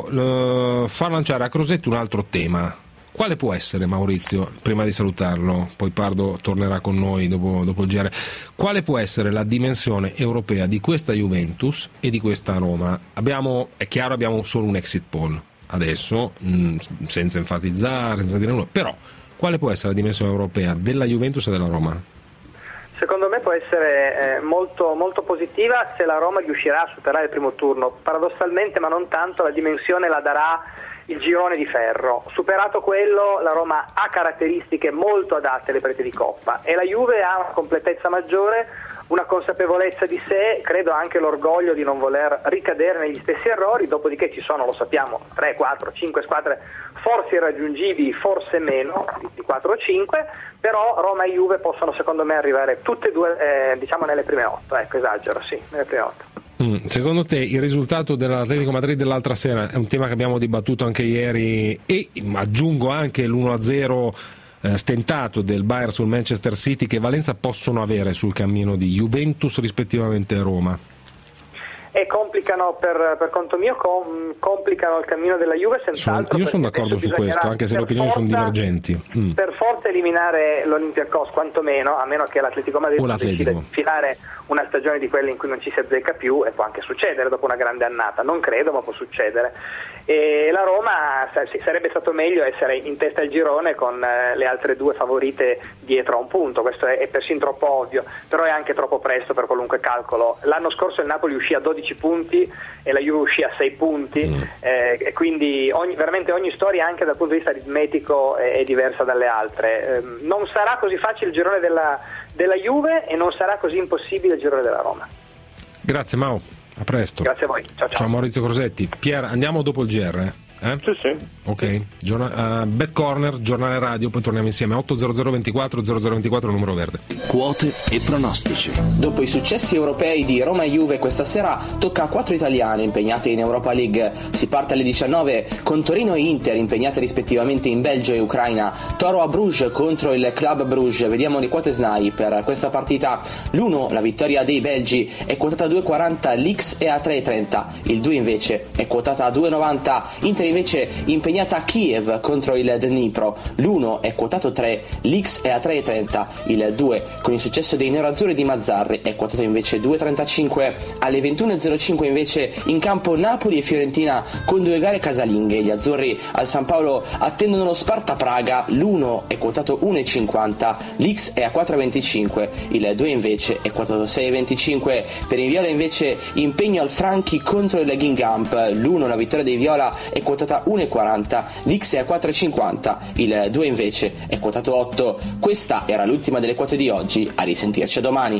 volevo eh, far lanciare a Crosetti un altro tema. Quale può essere, Maurizio, prima di salutarlo, poi Pardo tornerà con noi dopo, dopo il G R, quale può essere la dimensione europea di questa Juventus e di questa Roma? Abbiamo, è chiaro, abbiamo solo un exit poll adesso, mh, senza enfatizzare, senza dire nulla, però quale può essere la dimensione europea della Juventus e della Roma? Secondo me può essere eh, molto, molto positiva se la Roma riuscirà a superare il primo turno. Paradossalmente, ma non tanto, la dimensione la darà il girone di ferro. Superato quello, la Roma ha caratteristiche molto adatte alle partite di Coppa e la Juve ha una completezza maggiore, una consapevolezza di sé, credo anche l'orgoglio di non voler ricadere negli stessi errori, dopodiché ci sono, lo sappiamo, tre, quattro, cinque squadre forse irraggiungibili, forse meno di quattro o cinque, però Roma e Juve possono secondo me arrivare tutte e due eh, diciamo nelle prime otto, ecco, esagero, sì, nelle prime otto. Mm, secondo te il risultato dell'Atletico Madrid dell'altra sera è un tema che abbiamo dibattuto anche ieri e aggiungo anche l'uno a zero eh, stentato del Bayern sul Manchester City, che valenza possono avere sul cammino di Juventus rispettivamente a Roma? E complicano per, per conto mio com, complicano il cammino della Juve senz'altro. Sono, io sono perché d'accordo su bisognerà questo, anche se le per opinioni forza, sono divergenti. Mm. Per forza eliminare l'Olympiacos quantomeno, a meno che l'Atletico Madrid O non l'Atletico. decida di filare una stagione di quelle in cui non ci si azzecca più, e può anche succedere dopo una grande annata, non credo, ma può succedere. E la Roma sì, sarebbe stato meglio essere in testa al girone con eh, le altre due favorite dietro a un punto, questo è, è persino troppo ovvio, però è anche troppo presto per qualunque calcolo. L'anno scorso il Napoli uscì a dodici punti e la Juve uscì a sei punti, mm. eh, e quindi ogni, veramente ogni storia anche dal punto di vista aritmetico è, è diversa dalle altre. Eh, non sarà così facile il girone della, della Juve e non sarà così impossibile il girone della Roma. Grazie Mau, a presto. Grazie a voi, ciao ciao. Ciao Maurizio Crosetti. Pier, andiamo dopo il G R? Eh? Sì, sì. Ok, Giorna- uh, Bad Corner, giornale radio, poi torniamo insieme. Otto zero zero ventiquattro zero zero ventiquattro, numero verde. Quote e pronostici. Dopo i successi europei di Roma e Juve, questa sera tocca a quattro italiane impegnate in Europa League. Si parte alle diciannove con Torino e Inter impegnate rispettivamente in Belgio e Ucraina. Toro a Bruges contro il Club Bruges. Vediamo le quote S N A I per questa partita. L'uno, la vittoria dei belgi, è quotata a due e quaranta, l'X è a tre e trenta. Il due invece è quotata a due e novanta. Inter invece impegnata a Kiev contro il Dnipro. L'uno è quotato tre, l'X è a tre e trenta. Il due, con il successo dei nerazzurri di Mazzarri, è quotato invece due e trentacinque. Alle ventuno e zero cinque invece in campo Napoli e Fiorentina con due gare casalinghe. Gli azzurri al San Paolo attendono lo Sparta Praga. L'uno è quotato uno e cinquanta, l'X è a quattro e venticinque. Il due invece è quotato sei e venticinque. Per i Viola invece impegno al Franchi contro il Guingamp. L'uno, la vittoria dei Viola, è quotata uno e quaranta, l'X è a quattro e cinquanta, il due invece è quotato otto. Questa era l'ultima delle quote di oggi, a risentirci a domani.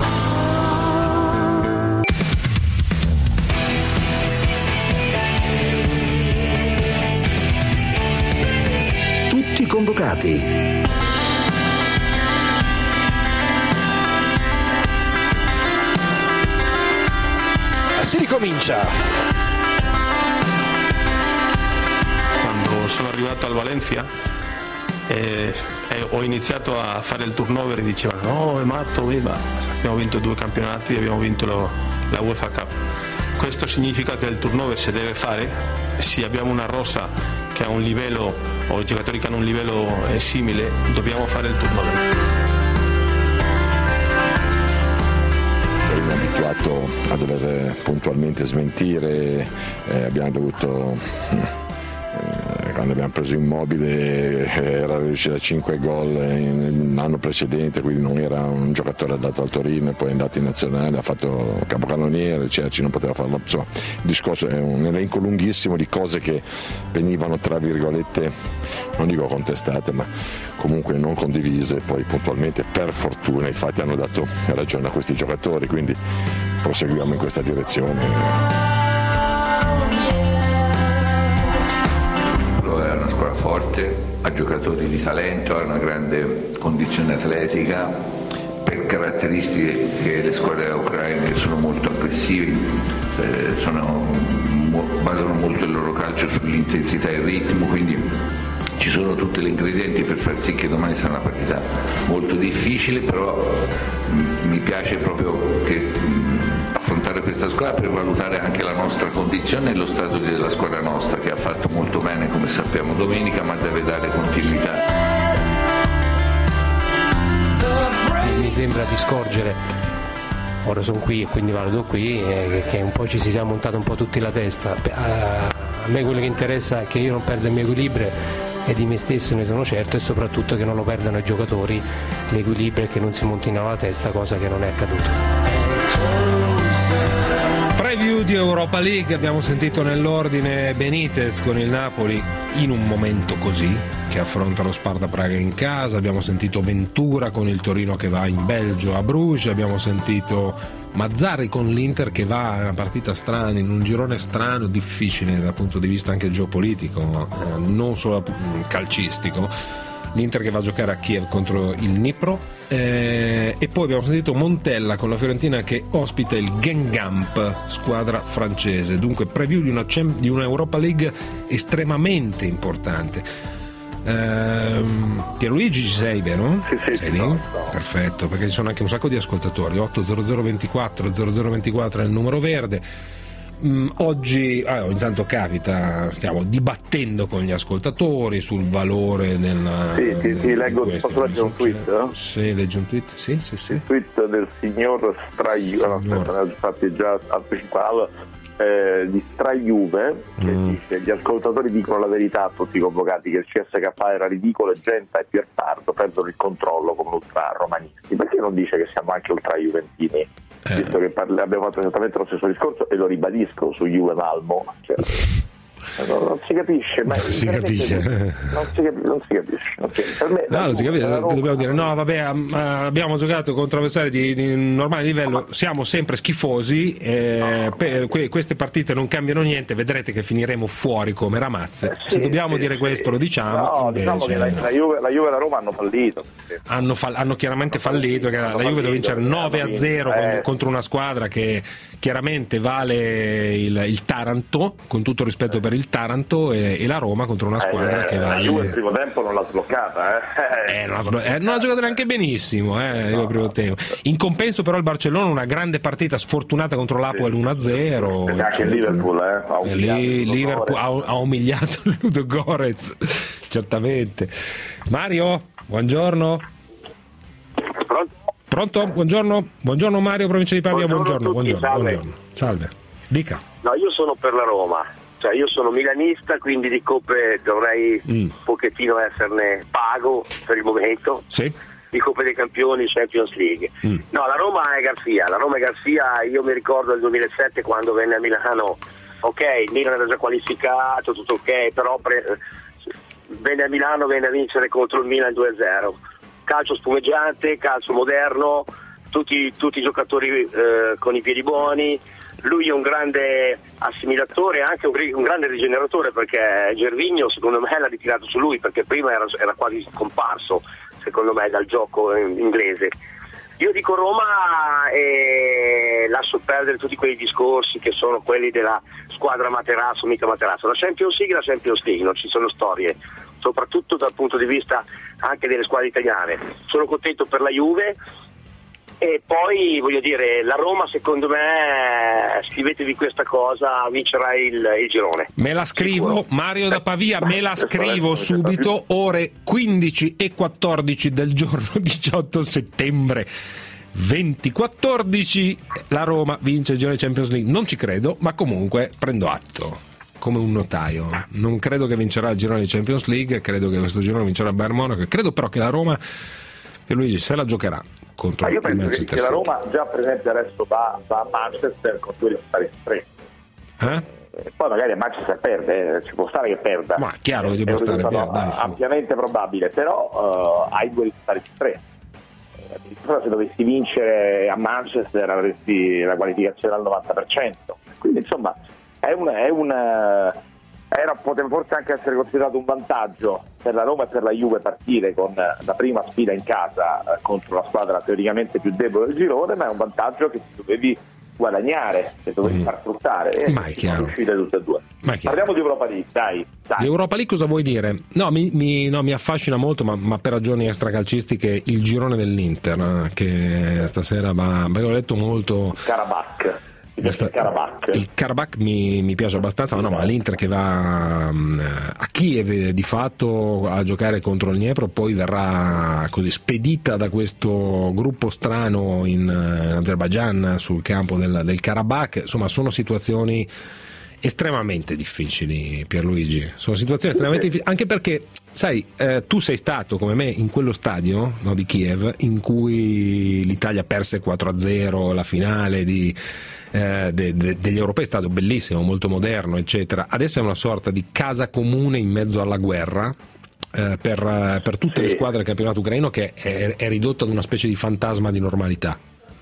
Tutti convocati. ricomincia. Quando sono arrivato al Valencia e, e ho iniziato a fare il turnover e dicevano no, è matto, viva. Abbiamo vinto due campionati, abbiamo vinto lo, la UEFA Cup. Questo significa che il turnover si deve fare, se abbiamo una rosa che ha un livello o giocatori che hanno un livello simile, dobbiamo fare il turnover. Sono abituato a dover puntualmente smentire, eh, abbiamo dovuto, eh, quando abbiamo preso Immobile era riuscito a cinque gol l'anno precedente, quindi non era un giocatore adatto al Torino, e poi è andato in nazionale, ha fatto capocannoniere, Cerci non poteva farlo, insomma il discorso è un elenco lunghissimo di cose che venivano tra virgolette, non dico contestate, ma comunque non condivise. Poi puntualmente per fortuna i fatti hanno dato ragione a questi giocatori, quindi proseguiamo in questa direzione. È una squadra forte, ha giocatori di talento, ha una grande condizione atletica, per caratteristiche che le squadre ucraine sono molto aggressive, eh, sono, basano molto il loro calcio sull'intensità e il ritmo, quindi ci sono tutti gli ingredienti per far sì che domani sia una partita molto difficile, però mh, mi piace proprio che mh, affrontare questa squadra per valutare anche la nostra condizione e lo stato della squadra nostra, che ha fatto molto bene come sappiamo domenica, ma deve dare continuità. Mi sembra di scorgere, ora sono qui e quindi vado qui, eh, che un po' ci si sia montato un po' tutti la testa. A me quello che interessa è che io non perda il mio equilibrio, e di me stesso ne sono certo, e soprattutto che non lo perdano i giocatori l'equilibrio e che non si montino la testa, cosa che non è accaduto. Preview di Europa League, abbiamo sentito nell'ordine Benitez con il Napoli in un momento così, che affronta lo Sparta Praga in casa, abbiamo sentito Ventura con il Torino che va in Belgio a Bruges, abbiamo sentito Mazzarri con l'Inter che va a una partita strana, in un girone strano, difficile dal punto di vista anche geopolitico, eh, non solo calcistico. L'Inter che va a giocare a Kiev contro il Dnipro, eh, e poi abbiamo sentito Montella con la Fiorentina che ospita il Guingamp, squadra francese. Dunque preview di una, di una Europa League estremamente importante. Uh, Pierluigi ci sei, vero? Sì, sì, sei sì, lì? no, no. Perfetto, perché ci sono anche un sacco di ascoltatori. Otto zero zero ventiquattro zero zero ventiquattro è il numero verde. Mm, oggi ah, intanto capita, stiamo dibattendo con gli ascoltatori sul valore del. Sì, sì, sì, leggo, questo, posso leggere un tweet? No? Sì, leggi un tweet? Sì, sì, sì. Il tweet del signor Straio, no, infatti già anticipato. Eh, di Strajuve che mm. dice: gli ascoltatori dicono la verità a tutti i convocati che il C S K A era ridicolo, e Genta e Pierpardo perdono il controllo come ultra romanisti. Perché non dice che siamo anche ultra juventini? Eh. Visto che parli, abbiamo fatto esattamente lo stesso discorso, e lo ribadisco su Juve Malmo, cioè, non, non si capisce, ma non si capisce, non si, capi, non si capisce, non si, per me, no, non si capisce, Roma, dobbiamo dire no, vabbè, abbiamo giocato contro avversari di, di normale livello, siamo sempre schifosi, eh, per que, queste partite non cambiano niente, vedrete che finiremo fuori come ramazze. Eh, sì, se dobbiamo sì, dire sì. questo lo diciamo. No, invece, diciamo che la, la, Juve, la Juve e la Roma hanno fallito. Hanno, fall, hanno chiaramente hanno fallito, fallito, che la Juve deve vincere nove a zero eh. contro una squadra che chiaramente vale il, il Taranto, con tutto il rispetto per il Taranto, e, e la Roma contro una squadra eh, che vale. La Juve il primo tempo non l'ha sbloccata, eh. Eh, non, ha sblo- eh, non ha giocato neanche benissimo, eh, no, il primo no. tempo. In compenso però il Barcellona una grande partita sfortunata contro l'Apoel uno a zero. E anche il Liverpool, eh, ha umiliato, lì, Liverpool ha, ha umiliato il Ludogorets, certamente. Mario, buongiorno. Pronto? Pronto? Buongiorno. Buongiorno Mario, provincia di Pavia, buongiorno. Buongiorno, buongiorno, salve. buongiorno. Salve. Dica. No, io sono per la Roma. Cioè io sono milanista, quindi di coppe dovrei mm. un pochettino esserne pago per il momento. Sì. Di Coppe dei Campioni, Champions League. Mm. No, la Roma è Garzia, la Roma è Garzia, io mi ricordo del duemilasette quando venne a Milano, ok, il Milan era già qualificato, tutto ok, però pre- venne a Milano, venne a vincere contro il Milan due a zero. Calcio spumeggiante, calcio moderno, tutti, tutti i giocatori eh, con i piedi buoni. Lui è un grande assimilatore, anche un, un grande rigeneratore, perché Gervinho secondo me l'ha ritirato su lui, perché prima era, era quasi scomparso secondo me dal gioco inglese. Io dico Roma e lascio perdere tutti quei discorsi che sono quelli della squadra Materazzo, mica Materazzo. La Champions League è la Champions League, non ci sono storie, soprattutto dal punto di vista anche delle squadre italiane. Sono contento per la Juve e poi voglio dire, la Roma secondo me, scrivetevi questa cosa, vincerà il, il girone. Me la scrivo, Mario da Pavia, me la scrivo subito, ore quindici e quattordici del giorno diciotto settembre duemilaquattordici, la Roma vince il girone Champions League. Non ci credo, ma comunque prendo atto come un notaio. Non credo che vincerà il girone di Champions League, credo che questo girone vincerà il Bayern Monaco, credo però che la Roma, che Luigi, se la giocherà contro Ma io il penso Manchester che la City. Roma già per esempio adesso va, va a Manchester con due risultati tre. Eh? E poi magari a Manchester perde, eh, ci può stare che perda. Ma chiaro che ci può È un stare, risultato Pier, dai, su. ampiamente probabile, però uh, hai due risultati tre. Addirittura se dovessi vincere a Manchester avresti la qualificazione al novanta per cento. Quindi insomma è un, è un era, poteva forse anche essere considerato un vantaggio per la Roma e per la Juve partire con la prima sfida in casa eh, contro la squadra teoricamente più debole del girone, ma è un vantaggio che ti dovevi guadagnare, che dovevi mm. far fruttare, e Ma è chiaro. sono riuscite tutte e due. Ma è chiaro. Parliamo di Europa League, dai, dai. Di Europa League cosa vuoi dire? No, mi, mi, no, mi affascina molto, ma, ma per ragioni extracalcistiche, il girone dell'Inter, eh, che stasera va, perché ho letto molto Karabakh. Il Karabakh, il Karabakh mi, mi piace abbastanza, ma no, ma l'Inter che va um, a Kiev di fatto a giocare contro il Dnipro, poi verrà così spedita da questo gruppo strano in, in Azerbaijan sul campo del, del Karabakh. Insomma, sono situazioni estremamente difficili, Pierluigi, sono situazioni estremamente difficili, anche perché sai, eh, tu sei stato come me in quello stadio, no, di Kiev, in cui l'Italia perse quattro a zero la finale di Eh, de, de, degli europei, è stato bellissimo, molto moderno, eccetera. Adesso è una sorta di casa comune in mezzo alla guerra eh, per, per tutte sì. le squadre del campionato ucraino, che è, è ridotto ad una specie di fantasma di normalità.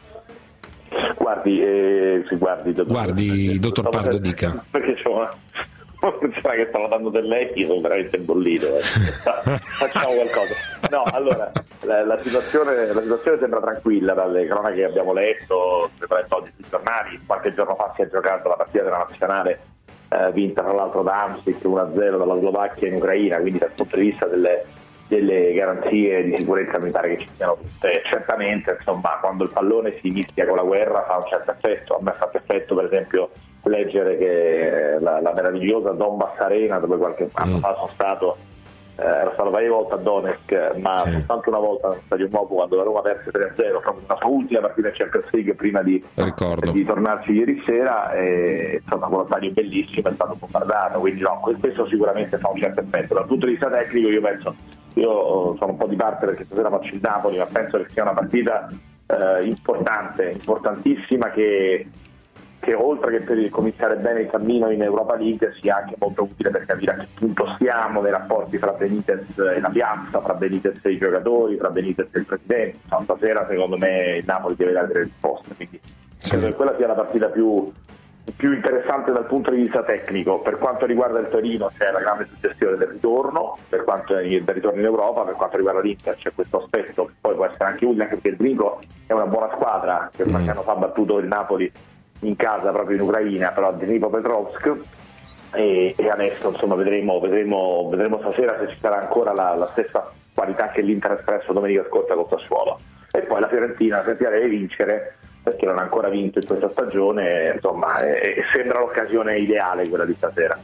Guardi, eh, sì, guardi, dottor, guardi, dottor Pardo, dica. Perché c'è una persona che sta dando del lei, io sono veramente bollito. Eh. Facciamo qualcosa. No, allora, la, la, situazione, la situazione sembra tranquilla dalle cronache che abbiamo letto, letto oggi sui giornali. Qualche giorno fa si è giocato la partita della nazionale, eh, vinta tra l'altro da Amsterdam uno a zero dalla Slovacchia in Ucraina, quindi dal punto di vista delle, delle garanzie di sicurezza militare che ci siano tutte. Certamente, insomma, quando il pallone si mischia con la guerra fa un certo effetto. A me ha fatto effetto, per esempio, leggere che la, la meravigliosa Donbass Arena, dove qualche anno mm. fa sono stato, eh, ero stato varie volte a Donetsk, ma sì. soltanto una volta nello stadio nuovo quando la Roma perse tre a zero, proprio una sua ultima partita in Champions League prima di, di tornarci ieri sera, e insomma quello stadio bellissimo è stato bombardato, quindi no, questo sicuramente fa un certo effetto. Dal punto di vista tecnico io penso, io sono un po' di parte perché stasera faccio il Napoli, ma penso che sia una partita eh, importante, importantissima, che che oltre che per cominciare bene il cammino in Europa League sia anche molto utile per capire a che punto stiamo nei rapporti fra Benitez e la piazza, fra Benitez e i giocatori, fra Benitez e il presidente. No, stasera secondo me il Napoli deve dare delle risposte, quindi sì. credo che quella sia la partita più, più interessante dal punto di vista tecnico. Per quanto riguarda il Torino c'è la grande suggestione del ritorno, per quanto del ritorno in Europa. Per quanto riguarda l'Inter c'è questo aspetto che poi può essere anche utile, anche perché il Dnipro è una buona squadra che qualche anno fa ha battuto il Napoli in casa proprio in Ucraina, però a Dnipropetrovsk, e, e adesso insomma vedremo, vedremo, vedremo stasera se ci sarà ancora la, la stessa qualità che l'Inter ha espresso domenica scorsa con Sassuolo. E poi la Fiorentina, la Fiorentina deve vincere perché non ha ancora vinto in questa stagione, insomma, e, e sembra l'occasione ideale quella di stasera.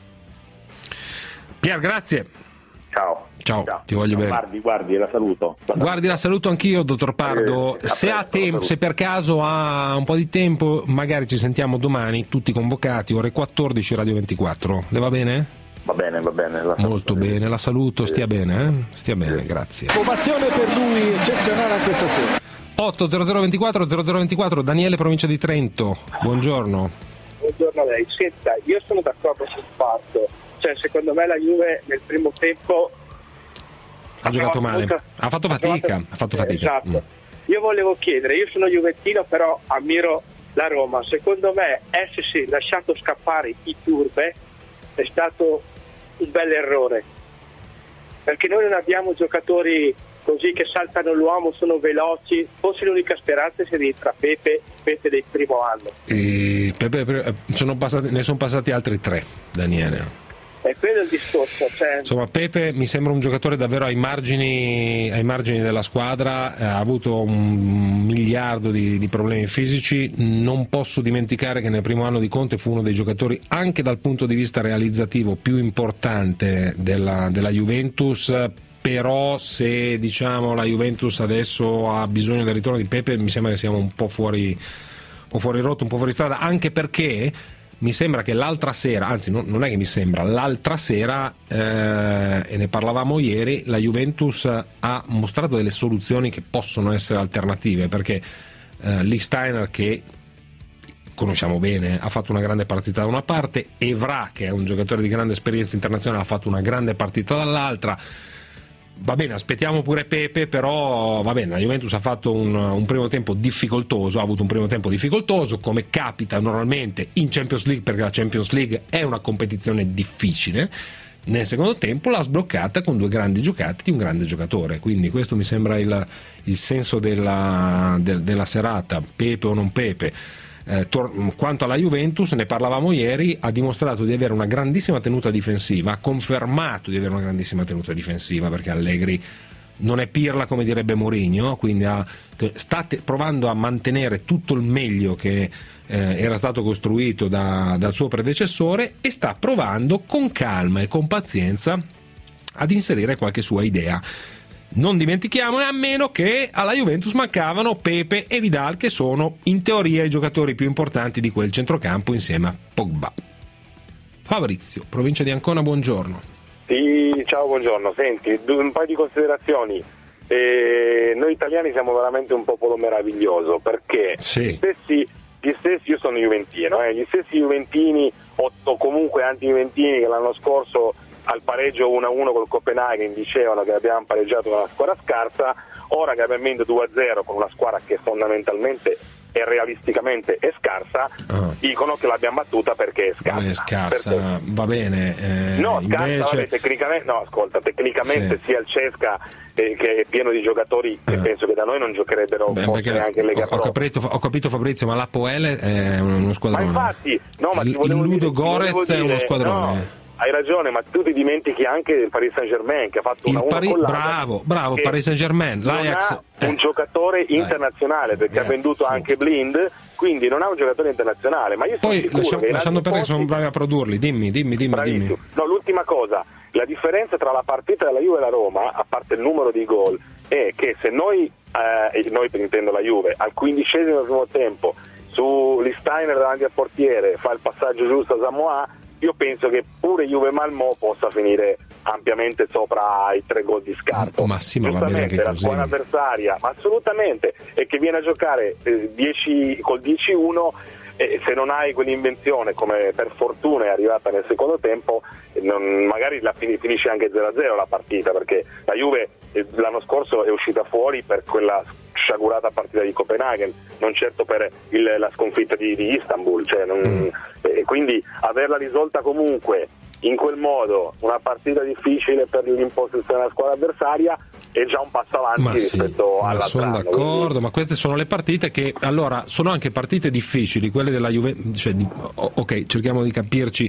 Pier, grazie. Ciao. Ciao, Ciao. Ti voglio no, bene. Guardi, guardi, la saluto. Guardi, la saluto anch'io, dottor Pardo. Eh, se, ha tempo, se per caso ha un po' di tempo, magari ci sentiamo domani, tutti convocati, ore quattordici, Radio ventiquattro. Le va bene? Va bene, va bene. La Molto bene, la saluto, stia bene, eh? Stia bene, grazie. Ovazione per lui, eccezionale anche stasera. otto zero zero ventiquattro zero zero ventiquattro, Daniele, provincia di Trento. Buongiorno. Buongiorno a lei. Senta, io sono d'accordo sul fatto, cioè secondo me la Juve nel primo tempo ha giocato male, molto... ha fatto fatica, ha fatto fatica. Esatto. Mm. Io volevo chiedere, io sono juventino, però ammiro la Roma. Secondo me essersi lasciato scappare i turbe è stato un bel errore, perché noi non abbiamo giocatori così che saltano l'uomo, sono veloci. Forse l'unica speranza sia rientra Pepe, Pepe del primo anno. E Pepe, sono passati, ne sono passati altri tre, Daniele. E quello è il discorso. Cioè... Insomma, Pepe mi sembra un giocatore davvero ai margini, ai margini della squadra, eh, ha avuto un miliardo di, di problemi fisici. Non posso dimenticare che nel primo anno di Conte fu uno dei giocatori, anche dal punto di vista realizzativo, più importante della, della Juventus. Però se diciamo la Juventus adesso ha bisogno del ritorno di Pepe, mi sembra che siamo un po' fuori, un po' fuori rotta, un po' fuori strada, anche perché mi sembra che l'altra sera, anzi no, non è che mi sembra, l'altra sera, eh, e ne parlavamo ieri, la Juventus ha mostrato delle soluzioni che possono essere alternative, perché eh, Lichtsteiner, che conosciamo bene, ha fatto una grande partita da una parte, Evra, che è un giocatore di grande esperienza internazionale, ha fatto una grande partita dall'altra. Va bene, aspettiamo pure Pepe, però va bene, la Juventus ha fatto un, un primo tempo difficoltoso, ha avuto un primo tempo difficoltoso, come capita normalmente in Champions League, perché la Champions League è una competizione difficile. Nel secondo tempo l'ha sbloccata con due grandi giocate di un grande giocatore, quindi questo mi sembra il, il senso della, del, della serata, Pepe o non Pepe. Eh, tor- quanto alla Juventus, ne parlavamo ieri, ha dimostrato di avere una grandissima tenuta difensiva, ha confermato di avere una grandissima tenuta difensiva, perché Allegri non è Pirla, come direbbe Mourinho, quindi ha, sta te- provando a mantenere tutto il meglio che eh, era stato costruito da, dal suo predecessore, e sta provando con calma e con pazienza ad inserire qualche sua idea. Non dimentichiamone, a meno che alla Juventus mancavano Pepe e Vidal, che sono in teoria i giocatori più importanti di quel centrocampo insieme a Pogba. Fabrizio, provincia di Ancona, buongiorno. Sì, ciao, buongiorno. Senti, un paio di considerazioni. Eh, noi italiani siamo veramente un popolo meraviglioso, perché sì. gli stessi, gli stessi, io sono juventino, eh, gli stessi juventini o, o comunque anti-juventini che l'anno scorso al pareggio uno a uno col Copenaghen dicevano che abbiamo pareggiato con una squadra scarsa, ora che abbiamo vinto due a zero con una squadra che fondamentalmente e realisticamente è scarsa, oh. dicono che l'abbiamo battuta perché è scarsa. È scarsa, perché... va bene. Eh, no, scarsa, invece... vabbè, tecnicamente, no, ascolta, tecnicamente sì. sia il Cesca eh, che è pieno di giocatori che uh. penso che da noi non giocherebbero. Beh, forse neanche Lega ho, ho, capito, ho capito Fabrizio, ma l'Apoel è uno squadrone. Ma infatti, no, ma il, il Ludo Gorez è uno squadrone. No. Hai ragione, ma tu ti dimentichi anche il Paris Saint-Germain, che ha fatto una il Paris, una bravo, bravo, Paris Saint-Germain, l'Ajax non ha un giocatore internazionale, perché Grazie, ha venduto sì. anche Blind, quindi non ha un giocatore internazionale. Ma io sono poi sicuro lasciamo, che lasciando perdere posti... che sono bravi a produrli, dimmi, dimmi, dimmi, dimmi. No, l'ultima cosa, la differenza tra la partita della Juve e la Roma, a parte il numero di gol, è che se noi, eh, noi intendo la Juve, al quindicesimo del primo tempo, su Lichtsteiner davanti al portiere, fa il passaggio giusto a Samoa, io penso che pure Juve Malmö possa finire ampiamente sopra i tre gol di scarto. Ma sì, ma va bene anche la così. squadra avversaria, ma assolutamente, e che viene a giocare eh, dieci, col dieci uno, e se non hai quell'invenzione, come per fortuna è arrivata nel secondo tempo, non, magari la fin- finisce anche zero a zero la partita, perché la Juve eh, l'anno scorso è uscita fuori per quella sciagurata partita di Copenaghen, non certo per il, la sconfitta di, di Istanbul, cioè non, mm. eh, quindi averla risolta comunque in quel modo, una partita difficile per l'impostazione della squadra avversaria, è già un passo avanti ma rispetto sì, all'altro sono anno, d'accordo, quindi... ma queste sono le partite che, allora, sono anche partite difficili, quelle della Juventus, cioè, ok, cerchiamo di capirci,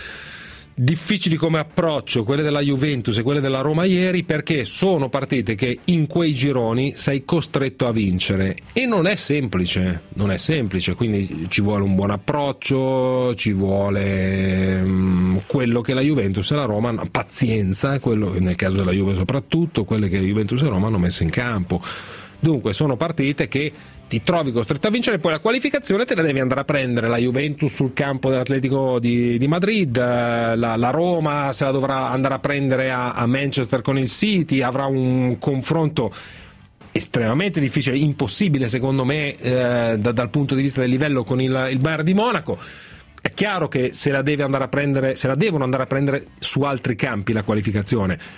difficili come approccio quelle della Juventus e quelle della Roma ieri, perché sono partite che in quei gironi sei costretto a vincere, e non è semplice, non è semplice, quindi ci vuole un buon approccio, ci vuole um, quello che la Juventus e la Roma, pazienza, quello nel caso della Juve soprattutto, quelle che la Juventus e la Roma hanno messo in campo. Dunque sono partite che ti trovi costretto a vincere, poi la qualificazione te la devi andare a prendere. La Juventus sul campo dell'Atletico di, di Madrid, la, la Roma se la dovrà andare a prendere a, a Manchester con il City, avrà un confronto estremamente difficile, impossibile secondo me eh, da, dal punto di vista del livello con il, il Bayern di Monaco. È chiaro che se la deve andare a prendere, se la devono andare a prendere su altri campi la qualificazione,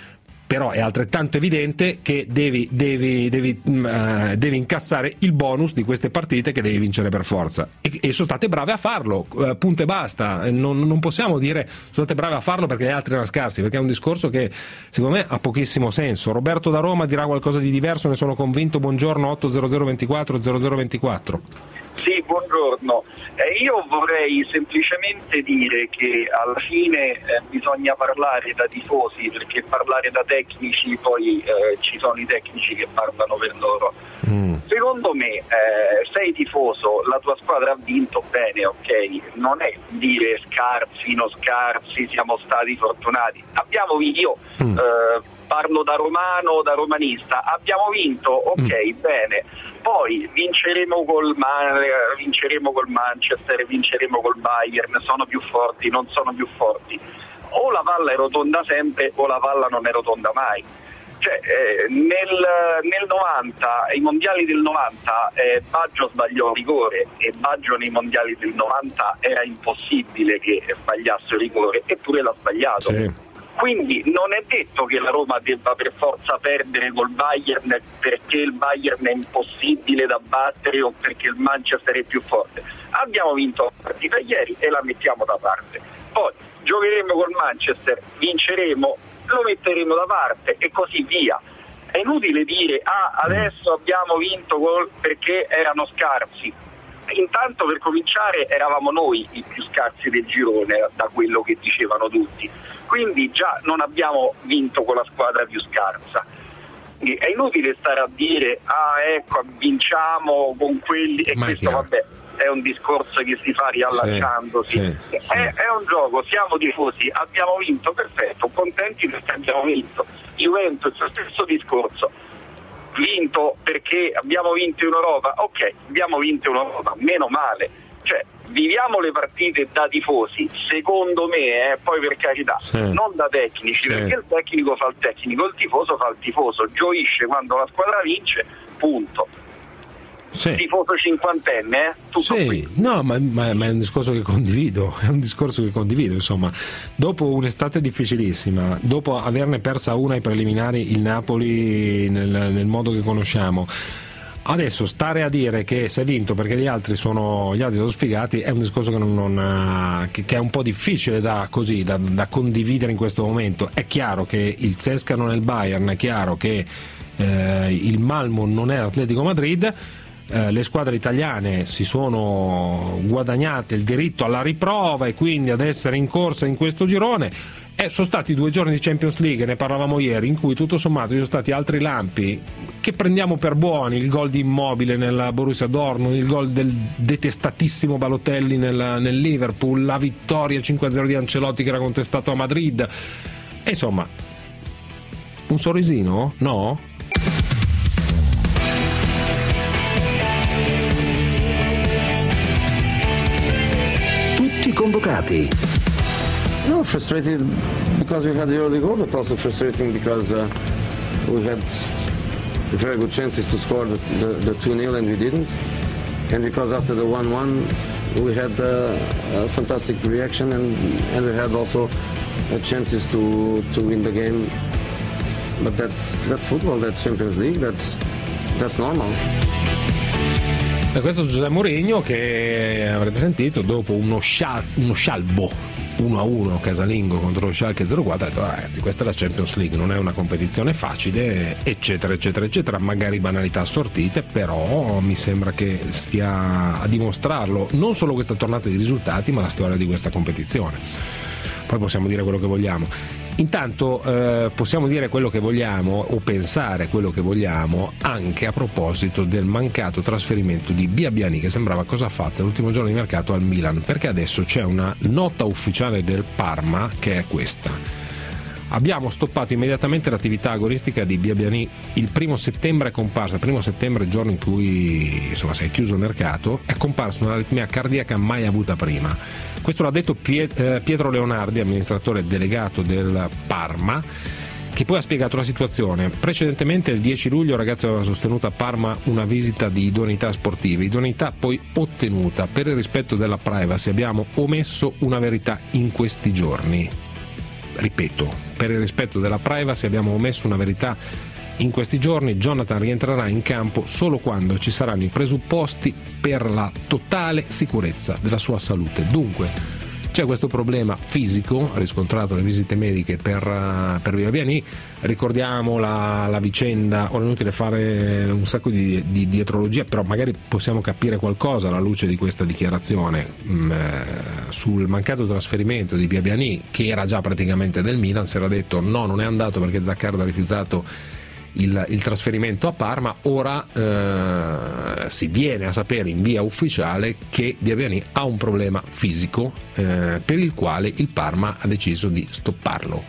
però è altrettanto evidente che devi, devi, devi, uh, devi incassare il bonus di queste partite che devi vincere per forza, e, e sono state brave a farlo, uh, punto e basta. Non, non possiamo dire sono state brave a farlo perché gli altri erano scarsi, perché è un discorso che secondo me ha pochissimo senso. Roberto da Roma dirà qualcosa di diverso, ne sono convinto. Buongiorno. Otto zero zero ventiquattro zero zero ventiquattro. Sì, buongiorno. Eh, io vorrei semplicemente dire che alla fine eh, bisogna parlare da tifosi, perché parlare da tecnici poi eh, ci sono i tecnici che parlano per loro. Mm. Secondo me eh, sei tifoso, la tua squadra ha vinto, bene, ok, non è dire scarsi, non scarsi, siamo stati fortunati. Abbiamo vinto, io mm. eh, parlo da romano, da romanista, abbiamo vinto, ok, mm. bene. Poi vinceremo col, Man- vinceremo col Manchester, vinceremo col Bayern, sono più forti, non sono più forti. O la palla è rotonda sempre o la palla non è rotonda mai. Cioè, eh, nel, nel novanta, ai mondiali del novanta, eh, Baggio sbagliò rigore, e Baggio nei mondiali del novanta era impossibile che sbagliasse il rigore, eppure l'ha sbagliato. Sì. Quindi non è detto che la Roma debba per forza perdere col Bayern perché il Bayern è impossibile da battere o perché il Manchester è più forte. Abbiamo vinto la partita ieri e la mettiamo da parte. Poi giocheremo col Manchester, vinceremo, lo metteremo da parte e così via. È inutile dire ah adesso abbiamo vinto gol perché erano scarsi. Intanto, per cominciare, eravamo noi i più scarsi del girone, da quello che dicevano tutti, quindi già non abbiamo vinto con la squadra più scarsa. Quindi è inutile stare a dire ah ecco vinciamo con quelli, e Ma questo vabbè è un discorso che si fa riallacciandosi. Sì, sì, sì. È, è un gioco, siamo tifosi, abbiamo vinto, perfetto, contenti perché abbiamo vinto. Juventus, lo stesso discorso, vinto perché abbiamo vinto in Europa, ok, abbiamo vinto in Europa, meno male, cioè viviamo le partite da tifosi, secondo me, eh, poi per carità, sì. non da tecnici, sì. perché il tecnico fa il tecnico, il tifoso fa il tifoso, gioisce quando la squadra vince, punto. Sì. Tifoso cinquantenne, eh? Tutto sì. qui. No, ma, ma, ma è un discorso che condivido, è un discorso che condivido, insomma. Dopo un'estate difficilissima, dopo averne persa una ai preliminari il Napoli nel, nel modo che conosciamo, adesso stare a dire che si è vinto perché gli altri sono gli altri sono sfigati è un discorso che, non, non, che, che è un po' difficile da, così, da, da condividere in questo momento. È chiaro che il Cesca non è il Bayern, è chiaro che eh, il Malmo non è l'Atletico Madrid. Eh, le squadre italiane si sono guadagnate il diritto alla riprova e quindi ad essere in corsa in questo girone. E sono stati due giorni di Champions League, ne parlavamo ieri, in cui tutto sommato ci sono stati altri lampi che prendiamo per buoni: il gol di Immobile nella Borussia Dortmund, il gol del detestatissimo Balotelli nel, nel Liverpool, la vittoria cinque a zero di Ancelotti che era contestato a Madrid. E insomma, un sorrisino? No? Convocati. No, frustrated because we had the early goal, but also frustrating because uh, we had very good chances to score the, the, the two nil and we didn't. And because after the one one we had uh, a fantastic reaction and, and we had also uh, chances to, to win the game. But that's, that's football, that's Champions League, that's, that's normal. E questo Giuseppe Mourinho che avrete sentito dopo uno, scial- uno scialbo uno a uno casalingo contro lo Schalke zero quattro ha detto ragazzi questa è la Champions League, non è una competizione facile, eccetera eccetera eccetera, magari banalità assortite, però mi sembra che stia a dimostrarlo non solo questa tornata di risultati ma la storia di questa competizione. Poi possiamo dire quello che vogliamo. Intanto eh, possiamo dire quello che vogliamo o pensare quello che vogliamo anche a proposito del mancato trasferimento di Biabiani, che sembrava cosa fatta l'ultimo giorno di mercato al Milan, perché adesso c'è una nota ufficiale del Parma che è questa: abbiamo stoppato immediatamente l'attività agonistica di Biabiani. Il primo settembre è comparsa, il primo settembre, il giorno in cui insomma si è chiuso il mercato, è comparsa un'aritmia cardiaca mai avuta prima. Questo l'ha detto Pietro Leonardi, amministratore delegato del Parma, che poi ha spiegato la situazione. Precedentemente, il dieci luglio, il ragazzo aveva sostenuto a Parma una visita di idoneità sportive, idoneità poi ottenuta. Per il rispetto della privacy abbiamo omesso una verità in questi giorni. ripeto, per il rispetto della privacy abbiamo omesso una verità in questi giorni. Jonathan rientrerà in campo solo quando ci saranno i presupposti per la totale sicurezza della sua salute. Dunque c'è questo problema fisico riscontrato alle visite mediche per, per Biabiani. Ricordiamo la, la vicenda, ora è inutile fare un sacco di, di dietrologia, però magari possiamo capire qualcosa alla luce di questa dichiarazione mh, sul mancato trasferimento di Biabiani, che era già praticamente del Milan. Si era detto no, non è andato perché Zaccardo ha rifiutato Il, il trasferimento a Parma. Ora eh, si viene a sapere in via ufficiale che Biabiani ha un problema fisico eh, per il quale il Parma ha deciso di stopparlo.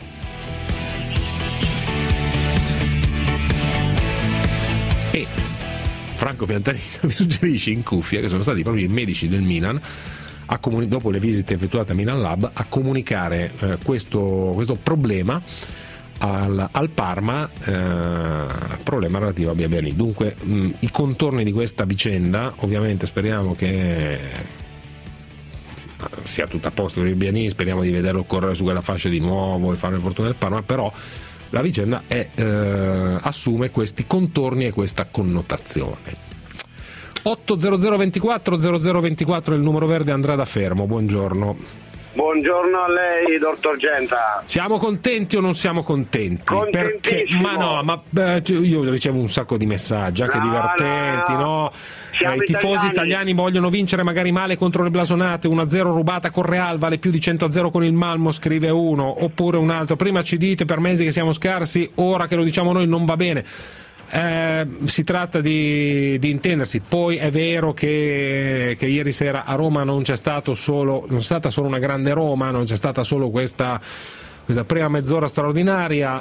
E Franco Piantanini mi suggerisce in cuffia che sono stati proprio i medici del Milan a comuni- dopo le visite effettuate a Milan Lab a comunicare eh, questo, questo problema Al, al Parma, eh, problema relativo a Biabiani. Dunque mh, i contorni di questa vicenda, ovviamente speriamo che sia tutto a posto per Biabiani, speriamo di vederlo correre su quella fascia di nuovo e fare le fortune del Parma, però la vicenda è, eh, assume questi contorni e questa connotazione. otto zero zero ventiquattro zero zero ventiquattro è il numero verde. Andrea da Fermo, buongiorno. Buongiorno a lei, dottor Genta. Siamo contenti o non siamo contenti? Perché, ma no, ma beh, io ricevo un sacco di messaggi anche no, divertenti, no? no? Eh, I tifosi italiani. italiani vogliono vincere magari male contro le blasonate, uno a zero rubata con Real vale più di cento a zero con il Malmo, scrive uno, oppure un altro, prima ci dite per mesi che siamo scarsi, ora che lo diciamo noi non va bene. Eh, si tratta di, di intendersi. Poi è vero che, che ieri sera a Roma non c'è stato solo non c'è stata solo una grande Roma, non c'è stata solo questa, questa prima mezz'ora straordinaria,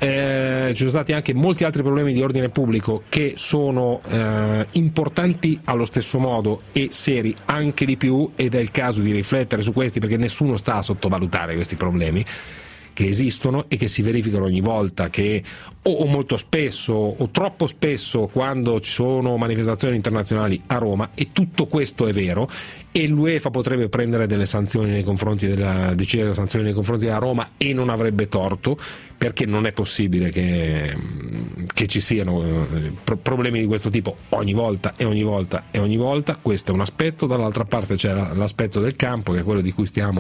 eh, ci sono stati anche molti altri problemi di ordine pubblico che sono eh, importanti allo stesso modo e seri anche di più, ed è il caso di riflettere su questi, perché nessuno sta a sottovalutare questi problemi che esistono e che si verificano ogni volta che, o, o molto spesso o troppo spesso, quando ci sono manifestazioni internazionali a Roma, e tutto questo è vero, e l'UEFA potrebbe prendere delle sanzioni nei confronti della decidere sanzioni nei confronti della Roma e non avrebbe torto, perché non è possibile che, che ci siano pro- problemi di questo tipo ogni volta e ogni volta e ogni volta. Questo è un aspetto. Dall'altra parte c'è la, l'aspetto del campo, che è quello di cui stiamo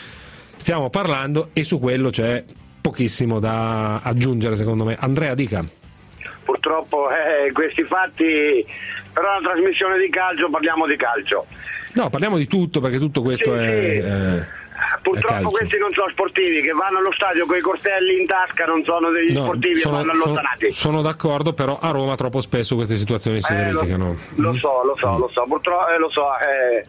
Stiamo parlando, e su quello c'è pochissimo da aggiungere, secondo me. Andrea, dica. Purtroppo eh, questi fatti, però la trasmissione di calcio, parliamo di calcio. No, parliamo di tutto, perché tutto questo sì, è, sì. è Purtroppo è questi non sono sportivi, che vanno allo stadio con i coltelli in tasca, non sono degli no, sportivi sono, e vanno allontanati. Sono, sono d'accordo, però a Roma troppo spesso queste situazioni si eh, verificano. Lo, lo so, lo so, mm. lo so, purtroppo eh, lo so. Eh.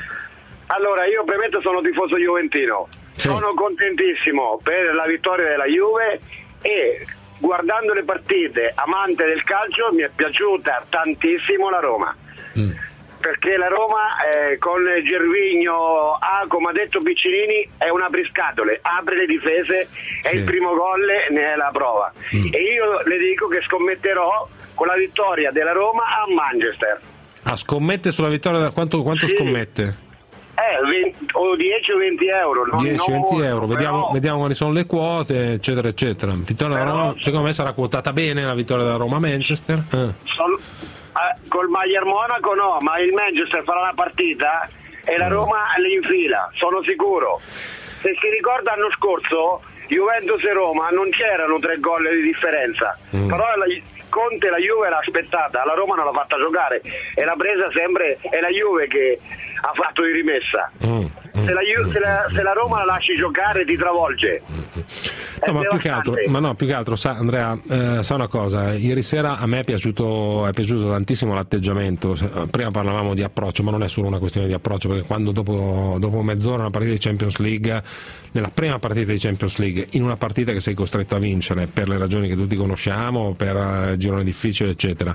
Allora, io premetto, sono tifoso juventino. Sì. Sono contentissimo per la vittoria della Juve, e guardando le partite, amante del calcio, mi è piaciuta tantissimo la Roma. Mm. Perché la Roma eh, con Gervinho, ah, come ha detto Piccinini, è un apriscatole, apre le difese, sì. E il primo gol ne è la prova. Mm. E io le dico che scommetterò con la vittoria della Roma a Manchester. Ah, scommette sulla vittoria? Quanto, quanto sì. scommette? Eh, venti, o dieci o venti euro. dieci venti euro, però... vediamo, vediamo quali sono le quote, eccetera, eccetera. Vittoria però... della Roma, secondo me sarà quotata bene la vittoria della Roma a Manchester. Eh. Sono, eh, col Bayern Monaco no, ma il Manchester farà la partita e la Roma le infila, sono sicuro. Se si ricorda l'anno scorso, Juventus e Roma non c'erano tre gol di differenza, mm. però la, Conte la Juve l'ha aspettata, la Roma non l'ha fatta giocare e l'ha presa sempre, è la Juve che ha fatto di rimessa. Mm, mm, se, la, se, la, se la Roma la lasci giocare ti travolge. No, ma più che altro, ma no, più che altro sa, Andrea, eh, sa una cosa, ieri sera a me è piaciuto, è piaciuto tantissimo l'atteggiamento. Prima parlavamo di approccio, ma non è solo una questione di approccio, perché quando dopo, dopo mezz'ora una partita di Champions League, nella prima partita di Champions League, in una partita che sei costretto a vincere per le ragioni che tutti conosciamo, per il girone difficile, eccetera,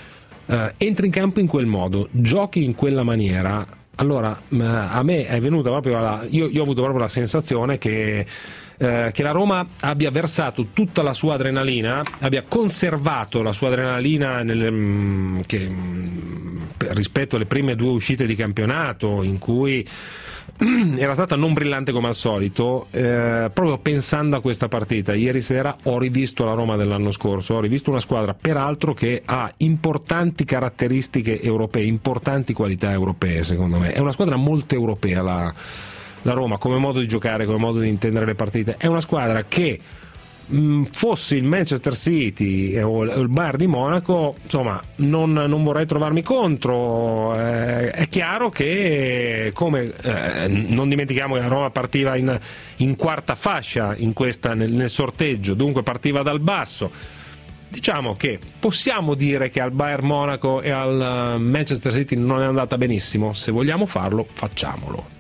eh, entri in campo in quel modo, giochi in quella maniera. Allora, a me è venuta proprio la, io, io ho avuto proprio la sensazione che eh, che la Roma abbia versato tutta la sua adrenalina, abbia conservato la sua adrenalina nel, mh, che, mh, rispetto alle prime due uscite di campionato in cui era stata non brillante come al solito, eh, proprio pensando a questa partita. Ieri sera ho rivisto la Roma dell'anno scorso, ho rivisto una squadra peraltro che ha importanti caratteristiche europee, importanti qualità europee. Secondo me è una squadra molto europea la, la Roma, come modo di giocare, come modo di intendere le partite. È una squadra che fosse il Manchester City o il Bayern di Monaco, insomma, non, non vorrei trovarmi contro. Eh, è chiaro che, come eh, non dimentichiamo che la Roma partiva in, in quarta fascia in questa, nel, nel sorteggio, dunque partiva dal basso. Diciamo che possiamo dire che al Bayern Monaco e al Manchester City non è andata benissimo. Se vogliamo farlo, facciamolo.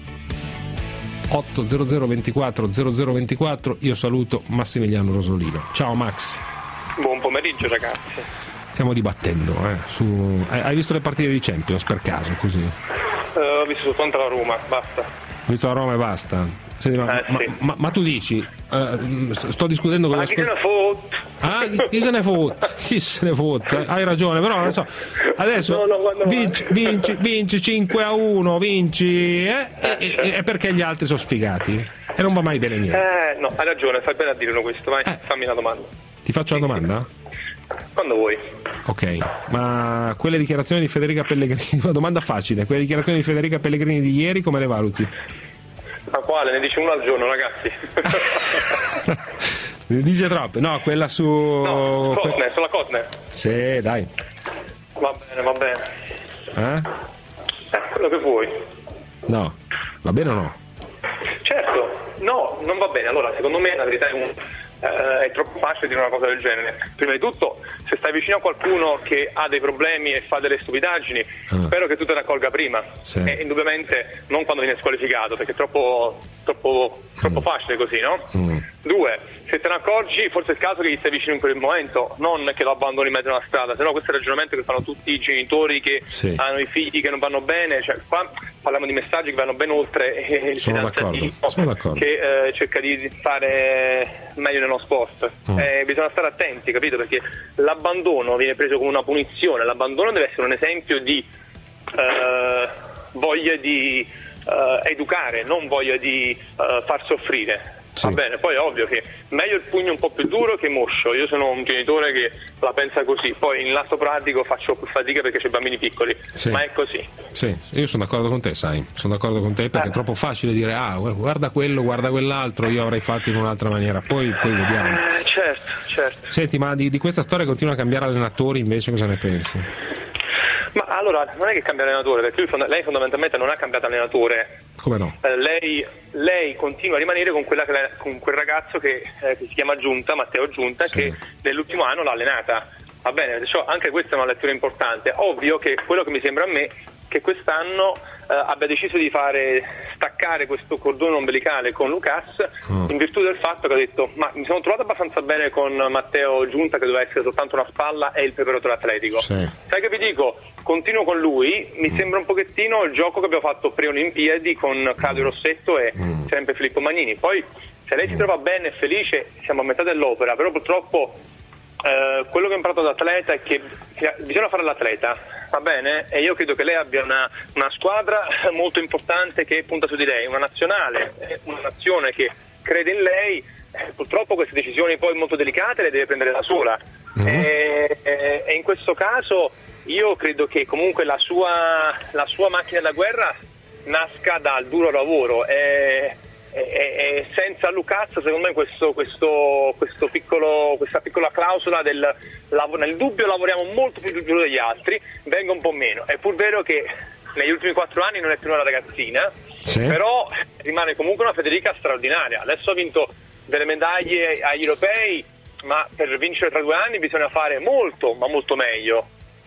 otto zero zero ventiquattro zero zero ventiquattro. Io saluto Massimiliano Rosolino. Ciao Max. Buon pomeriggio ragazzi. Stiamo dibattendo eh, su... Hai visto le partite di Champions per caso così? Uh, ho visto soltanto la Roma, basta. Ho visto la Roma e basta. Senti, ma, eh, ma, sì. ma, ma tu dici uh, sto discutendo con ma la chi se ne fotte? Ah, chi se ne fotte? Chi se ne fotte? Hai ragione, però non so. Adesso no, no, vinci, vinci, vinci cinque a uno, vinci eh, e, e, e perché gli altri sono sfigati? E non va mai bene niente. Eh, no, hai ragione, fai bene a dirlo questo, vai, eh. fammi una domanda. Ti faccio una domanda? Quando vuoi. Ok, ma quelle dichiarazioni di Federica Pellegrini, una domanda facile, quelle dichiarazioni di Federica Pellegrini di ieri come le valuti? Ma quale? Ne dice uno al giorno, ragazzi. Ne dice troppe? No, quella su... No, Cosner, sulla Cosner. Sì, dai. Va bene, va bene. Eh? Eh, quello che vuoi. No, va bene o no? Certo, no, non va bene. Allora, secondo me la verità è un... Uh, è troppo facile dire una cosa del genere. Prima di tutto, se stai vicino a qualcuno che ha dei problemi e fa delle stupidaggini, ah. spero che tu te ne accorga prima. Sì. E indubbiamente non quando viene squalificato, perché è troppo, troppo, troppo mm. facile così, no? Mm. Due, se te ne accorgi, forse è il caso che gli stai vicino in quel momento, non che lo abbandoni in mezzo alla strada, se no questo è il ragionamento che fanno tutti i genitori che sì. hanno i figli che non vanno bene, cioè qua parliamo di messaggi che vanno ben oltre eh, il Sono d'accordo. Sono d'accordo. che eh, cerca di fare meglio nello sport. Mm. Eh, bisogna stare attenti, capito? Perché l'abbandono viene preso come una punizione, l'abbandono deve essere un esempio di eh, voglia di eh, educare, non voglia di eh, far soffrire. Sì. Va bene, poi è ovvio che meglio il pugno un po' più duro che moscio. Io sono un genitore che la pensa così, poi in lato pratico faccio più fatica perché c'ho bambini piccoli, sì. ma è così. Sì, io sono d'accordo con te, sai, sono d'accordo con te perché eh. è troppo facile dire ah, guarda quello, guarda quell'altro, io avrei fatto in un'altra maniera, poi, poi vediamo. Eh, certo, certo. Senti, ma di, di questa storia continua a cambiare allenatori, invece cosa ne pensi? Ma allora, non è che cambia allenatore, perché lui, lei fondamentalmente non ha cambiato allenatore. Come no? Eh, lei, lei continua a rimanere con, quella che, con quel ragazzo che, eh, che si chiama Giunta, Matteo Giunta, sì. che nell'ultimo anno l'ha allenata. Va bene, cioè, anche questa è una lettura importante. Ovvio che quello che mi sembra a me che quest'anno eh, abbia deciso di fare staccare questo cordone ombelicale con Lucas mm. in virtù del fatto che ha detto ma mi sono trovato abbastanza bene con Matteo Giunta che doveva essere soltanto una spalla e il preparatore atletico. Sì. Sai che vi dico? Continuo con lui, mi mm. sembra un pochettino il gioco che abbiamo fatto pre-Olimpiadi con Claudio Rossetto e mm. sempre Filippo Magnini. Poi se lei si trova bene e felice siamo a metà dell'opera, però purtroppo Uh, quello che ho imparato da atleta è che, che bisogna fare l'atleta, va bene? E io credo che lei abbia una, una squadra molto importante che punta su di lei, una nazionale, una nazione che crede in lei. Eh, purtroppo queste decisioni poi molto delicate le deve prendere da sola. Mm-hmm. e, e, e in questo caso io credo che comunque la sua, la sua macchina da guerra nasca dal duro lavoro. E, E, e senza Lucas secondo me questo, questo, questo piccolo, questa piccola clausola del nel dubbio lavoriamo molto più duro degli altri venga un po' meno. È pur vero che negli ultimi quattro anni non è più una ragazzina, sì. però rimane comunque una Federica straordinaria. Adesso ha vinto delle medaglie agli europei, ma per vincere tra due anni bisogna fare molto ma molto meglio.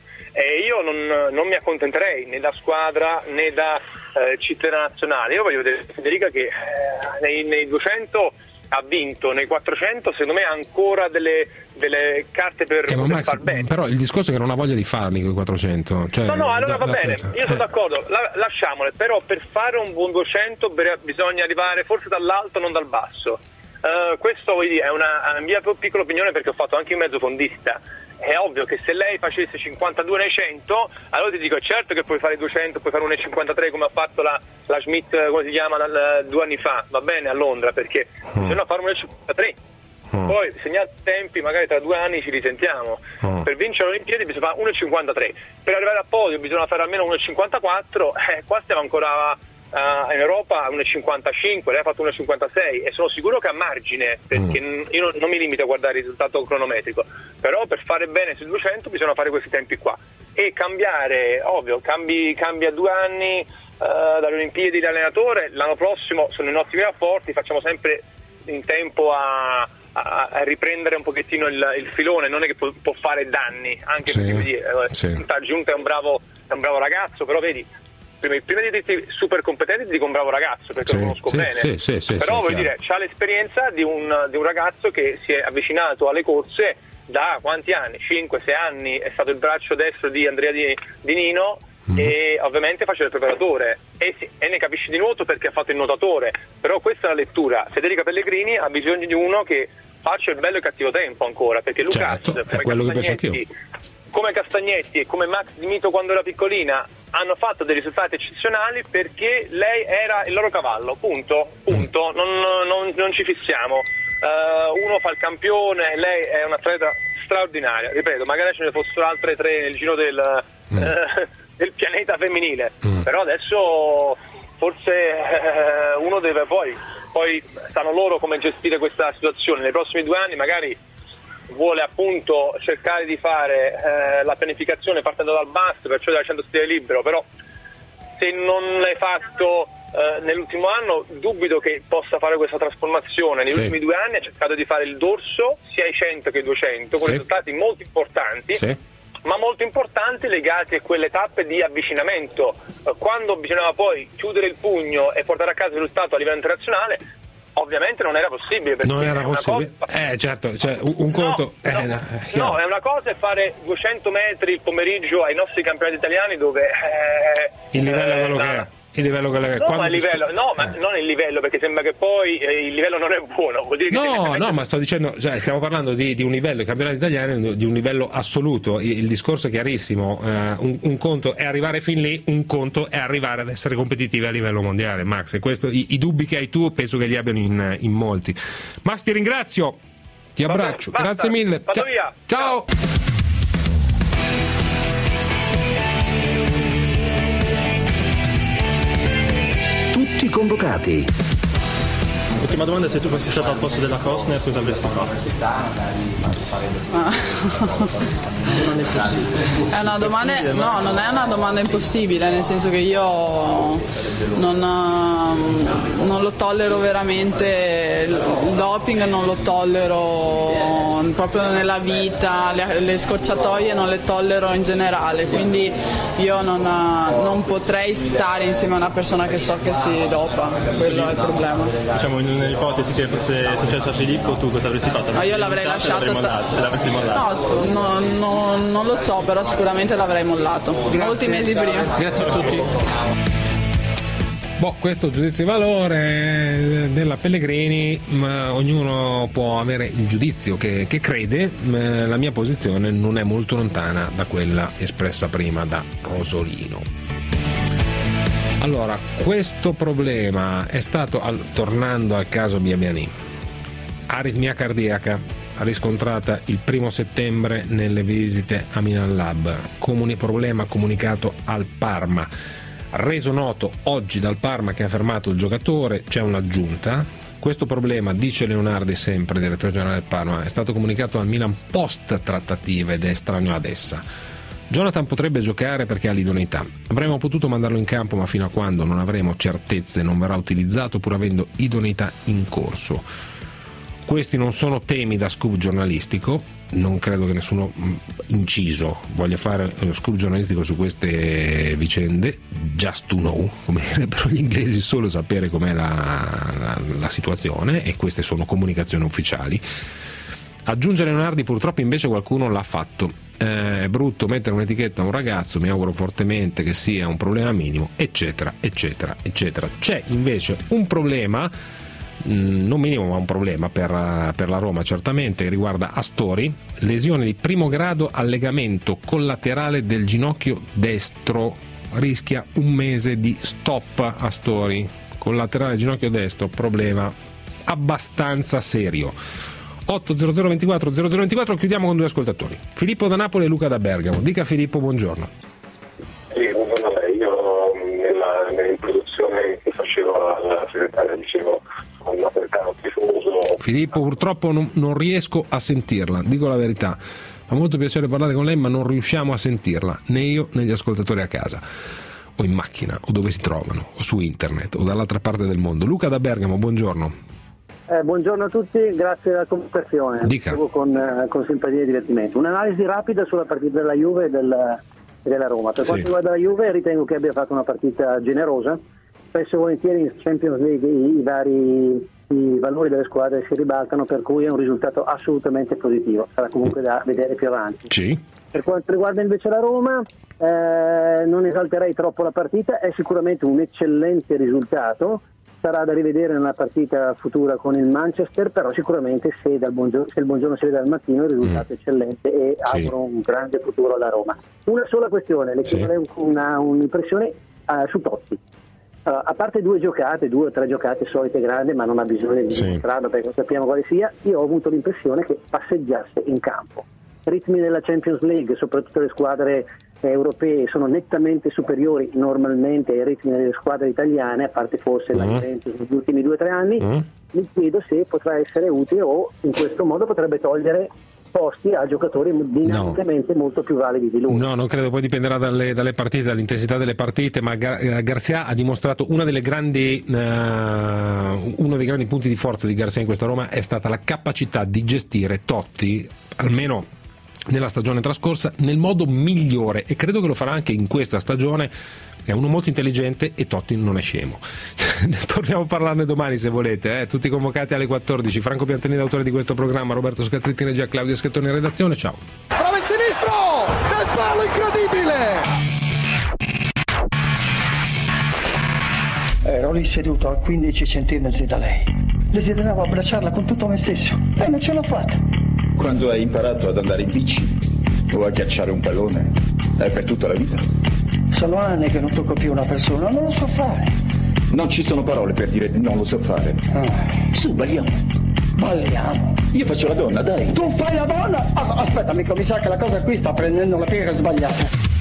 E io non, non mi accontenterei né da squadra né da eh, cittadina nazionale. Io voglio vedere Federica che eh, nei, nei duecento ha vinto, nei quattrocento secondo me ha ancora delle, delle carte per, eh, per Max, far bene. Però il discorso è che non ha voglia di farli quei quattrocento. Cioè, no, no, allora da, va da, bene, da, io sono eh. d'accordo, la, lasciamole, però per fare un buon duecento bisogna arrivare forse dall'alto, non dal basso. Uh, questo voglio dire, è una, una mia piccola opinione, perché ho fatto anche il mezzofondista. È ovvio che se lei facesse cinquantadue nei cento, allora ti dico certo che puoi fare duecento, puoi fare uno virgola cinquantatré come ha fatto la, la Schmidt, come si chiama, dal, due anni fa, va bene, a Londra, perché mm. se no fare uno virgola cinquantatré. Mm. Poi segnati i tempi, magari tra due anni ci risentiamo. Mm. Per vincere le Olimpiadi bisogna fare uno virgola cinquantatré, per arrivare al podio bisogna fare almeno uno virgola cinquantaquattro, eh, qua stiamo ancora uh, in Europa a uno virgola cinquantacinque, lei ha fatto uno virgola cinquantasei e sono sicuro che a margine, perché mm. io non, non mi limito a guardare il risultato cronometrico, però per fare bene sui duecento bisogna fare questi tempi qua e cambiare, ovvio, cambi, cambia due anni uh, dalle Olimpiadi di allenatore, l'anno prossimo sono in ottimi rapporti, facciamo sempre in tempo a A, a riprendere un pochettino il, il filone, non è che può, può fare danni, anche sì, perché vedi, eh, sì. Giunta è un bravo è un bravo ragazzo, però vedi, prima, prima di dirti super competente ti dico un bravo ragazzo, perché sì, lo conosco sì, bene, sì, sì, sì, però sì, vuol chiaro. dire, c'ha l'esperienza di un, di un ragazzo che si è avvicinato alle corse da quanti anni? cinque sei anni, è stato il braccio destro di Andrea Di, di Nino, mm. e ovviamente faceva il preparatore e, sì, e ne capisce di nuoto perché ha fatto il nuotatore, però questa è la lettura. Federica Pellegrini ha bisogno di uno che faccia il bello e cattivo tempo ancora, perché Lucas, certo, è quello che penso anch'io, come Castagnetti e come Max Di Mito quando era piccolina hanno fatto dei risultati eccezionali perché lei era il loro cavallo, punto, punto. Mm. Non, non, non ci fissiamo. Uh, uno fa il campione, lei è un'atleta straordinaria, ripeto, magari ce ne fossero altre tre nel giro del, mm. uh, del pianeta femminile, mm. però adesso forse uh, uno deve poi poi sanno loro come gestire questa situazione. Nei prossimi due anni magari vuole appunto cercare di fare eh, la pianificazione partendo dal basso, perciò dal centro stile libero, però se non l'hai fatto eh, nell'ultimo anno dubito che possa fare questa trasformazione. Negli sì. ultimi due anni ha cercato di fare il dorso sia ai cento che ai duecento con sì. risultati molto importanti, sì. ma molto importanti legati a quelle tappe di avvicinamento. Quando bisognava poi chiudere il pugno e portare a casa il risultato a livello internazionale, ovviamente non era possibile. Non era possibile? Cosa... Eh certo, cioè un, un conto... No, eh, no, no, no, è una cosa è fare duecento metri il pomeriggio ai nostri campionati italiani dove... Eh, il livello è quello eh, che è. Il livello che è. No, Quando... ma il livello, no, ma non il livello, perché sembra che poi eh, il livello non è buono. Vuol dire che no, no, ma sto dicendo, cioè, stiamo parlando di, di un livello, i campionati italiani, di un livello assoluto. Il, il discorso è chiarissimo. Uh, un, un conto è arrivare fin lì, un conto è arrivare ad essere competitivi a livello mondiale, Max. E questo, i, i dubbi che hai tu, penso che li abbiano in, in molti. Max, ti ringrazio, ti abbraccio, Vabbè, grazie mille. Vado via. Ciao. Tutti convocati. Ultima domanda: se tu fossi stato al posto della Costner, cosa avresti fatto? Ah. È una domanda, no, non è una domanda impossibile, nel senso che io non, non lo tollero veramente, il doping non lo tollero proprio nella vita, le, le scorciatoie non le tollero in generale, quindi io non, non potrei stare insieme a una persona che so che si dopa, quello è il problema. Diciamo, in un'ipotesi che fosse successo a Filippo, tu cosa avresti fatto? No, io l'avrei lasciato. L'avresti mollato? No, no, no, non lo so, però sicuramente l'avrei mollato. Grazie. Molti mesi prima. Grazie a tutti. Boh, questo giudizio di valore della Pellegrini, ma ognuno può avere il giudizio che, che crede. La mia posizione non è molto lontana da quella espressa prima da Rosolino. Allora, questo problema è stato, tornando al caso Biabiani, aritmia cardiaca riscontrata il primo settembre nelle visite a Milan Lab, comuni problema comunicato al Parma, reso noto oggi dal Parma che ha fermato il giocatore. C'è un'aggiunta: questo problema, dice Leonardi, sempre direttore generale del Parma, è stato comunicato al Milan post trattativa ed è estraneo ad essa. Jonathan potrebbe giocare perché ha l'idoneità. Avremmo potuto mandarlo in campo, ma fino a quando non avremo certezze non verrà utilizzato pur avendo idoneità in corso. Questi non sono temi da scoop giornalistico, non credo che nessuno inciso voglia fare lo scoop giornalistico su queste vicende, just to know, come direbbero gli inglesi, solo sapere com'è la, la, la situazione, e queste sono comunicazioni ufficiali. Aggiunge Leonardi: purtroppo invece qualcuno l'ha fatto, eh, è brutto mettere un'etichetta a un ragazzo, mi auguro fortemente che sia un problema minimo, eccetera eccetera eccetera. C'è invece un problema mh, non minimo ma un problema per, per la Roma certamente, riguarda Astori, lesione di primo grado al legamento collaterale del ginocchio destro, rischia un mese di stop. Astori, collaterale ginocchio destro, problema abbastanza serio. otto zero zero ventiquattro zero zero ventiquattro, chiudiamo con due ascoltatori, Filippo da Napoli e Luca da Bergamo. Dica Filippo, buongiorno. Sì, buongiorno a lei. Io nella, nell'introduzione che facevo alla segretaria dicevo sono un napoletano tifoso. Filippo, purtroppo non, non riesco a sentirla, dico la verità, fa molto piacere parlare con lei ma non riusciamo a sentirla, né io né gli ascoltatori a casa o in macchina o dove si trovano o su internet o dall'altra parte del mondo. Luca da Bergamo, buongiorno. Eh, buongiorno a tutti, grazie della comunicazione. Dica. Con, eh, con simpatia e divertimento. Un'analisi rapida sulla partita della Juve e del, della Roma. Per Sì. quanto riguarda la Juve, ritengo che abbia fatto una partita generosa. Spesso e volentieri in Champions League i, i vari i valori delle squadre si ribaltano, per cui è un risultato assolutamente positivo. Sarà comunque da vedere più avanti. Sì. Per quanto riguarda invece la Roma, eh, non esalterei troppo la partita, è sicuramente un eccellente risultato. Sarà da rivedere nella partita futura con il Manchester, però sicuramente se, dal buongiorno, se il buongiorno si vede al mattino il risultato è eccellente e Sì. auguro un grande futuro alla Roma. Una sola questione, le Sì. chiedo una, un'impressione uh, su Totti. Uh, a parte due giocate, due o tre giocate solite grandi, ma non ha bisogno di Sì. dimostrarlo perché non sappiamo quale sia, io ho avuto l'impressione che passeggiasse in campo. Ritmi della Champions League, soprattutto le squadre europee, sono nettamente superiori normalmente ai ritmi delle squadre italiane, a parte forse la Mm. Juventus negli ultimi due o tre anni. Mm. Mi chiedo se potrà essere utile o in questo modo potrebbe togliere posti a giocatori dinamicamente molto più validi di lui. No, non credo, poi dipenderà dalle, dalle partite, dall'intensità delle partite, ma Gar- Garcia ha dimostrato una delle grandi, uh, uno dei grandi punti di forza di Garcia in questa Roma è stata la capacità di gestire Totti, almeno nella stagione trascorsa, nel modo migliore, e credo che lo farà anche in questa stagione. È uno molto intelligente e Totti non è scemo. Torniamo a parlarne domani se volete, eh? Tutti convocati alle quattordici. Franco Piantonini, autore di questo programma, Roberto Scatritti in regia, Claudio Schettoni in redazione. Ciao. Prova il sinistro del palo, incredibile. Ero lì seduto a quindici centimetri da lei. Desideravo abbracciarla con tutto me stesso e non ce l'ho fatta. Quando hai imparato ad andare in bici o a ghiacciare un pallone, è per tutta la vita. Sono anni che non tocco più una persona, non lo so fare. Non ci sono parole per dire non lo so fare. Ah, su, balliamo. Balliamo. Io faccio la donna, dai. Tu fai la donna? As- aspetta, amico, mi sa che la cosa qui sta prendendo la piega sbagliata.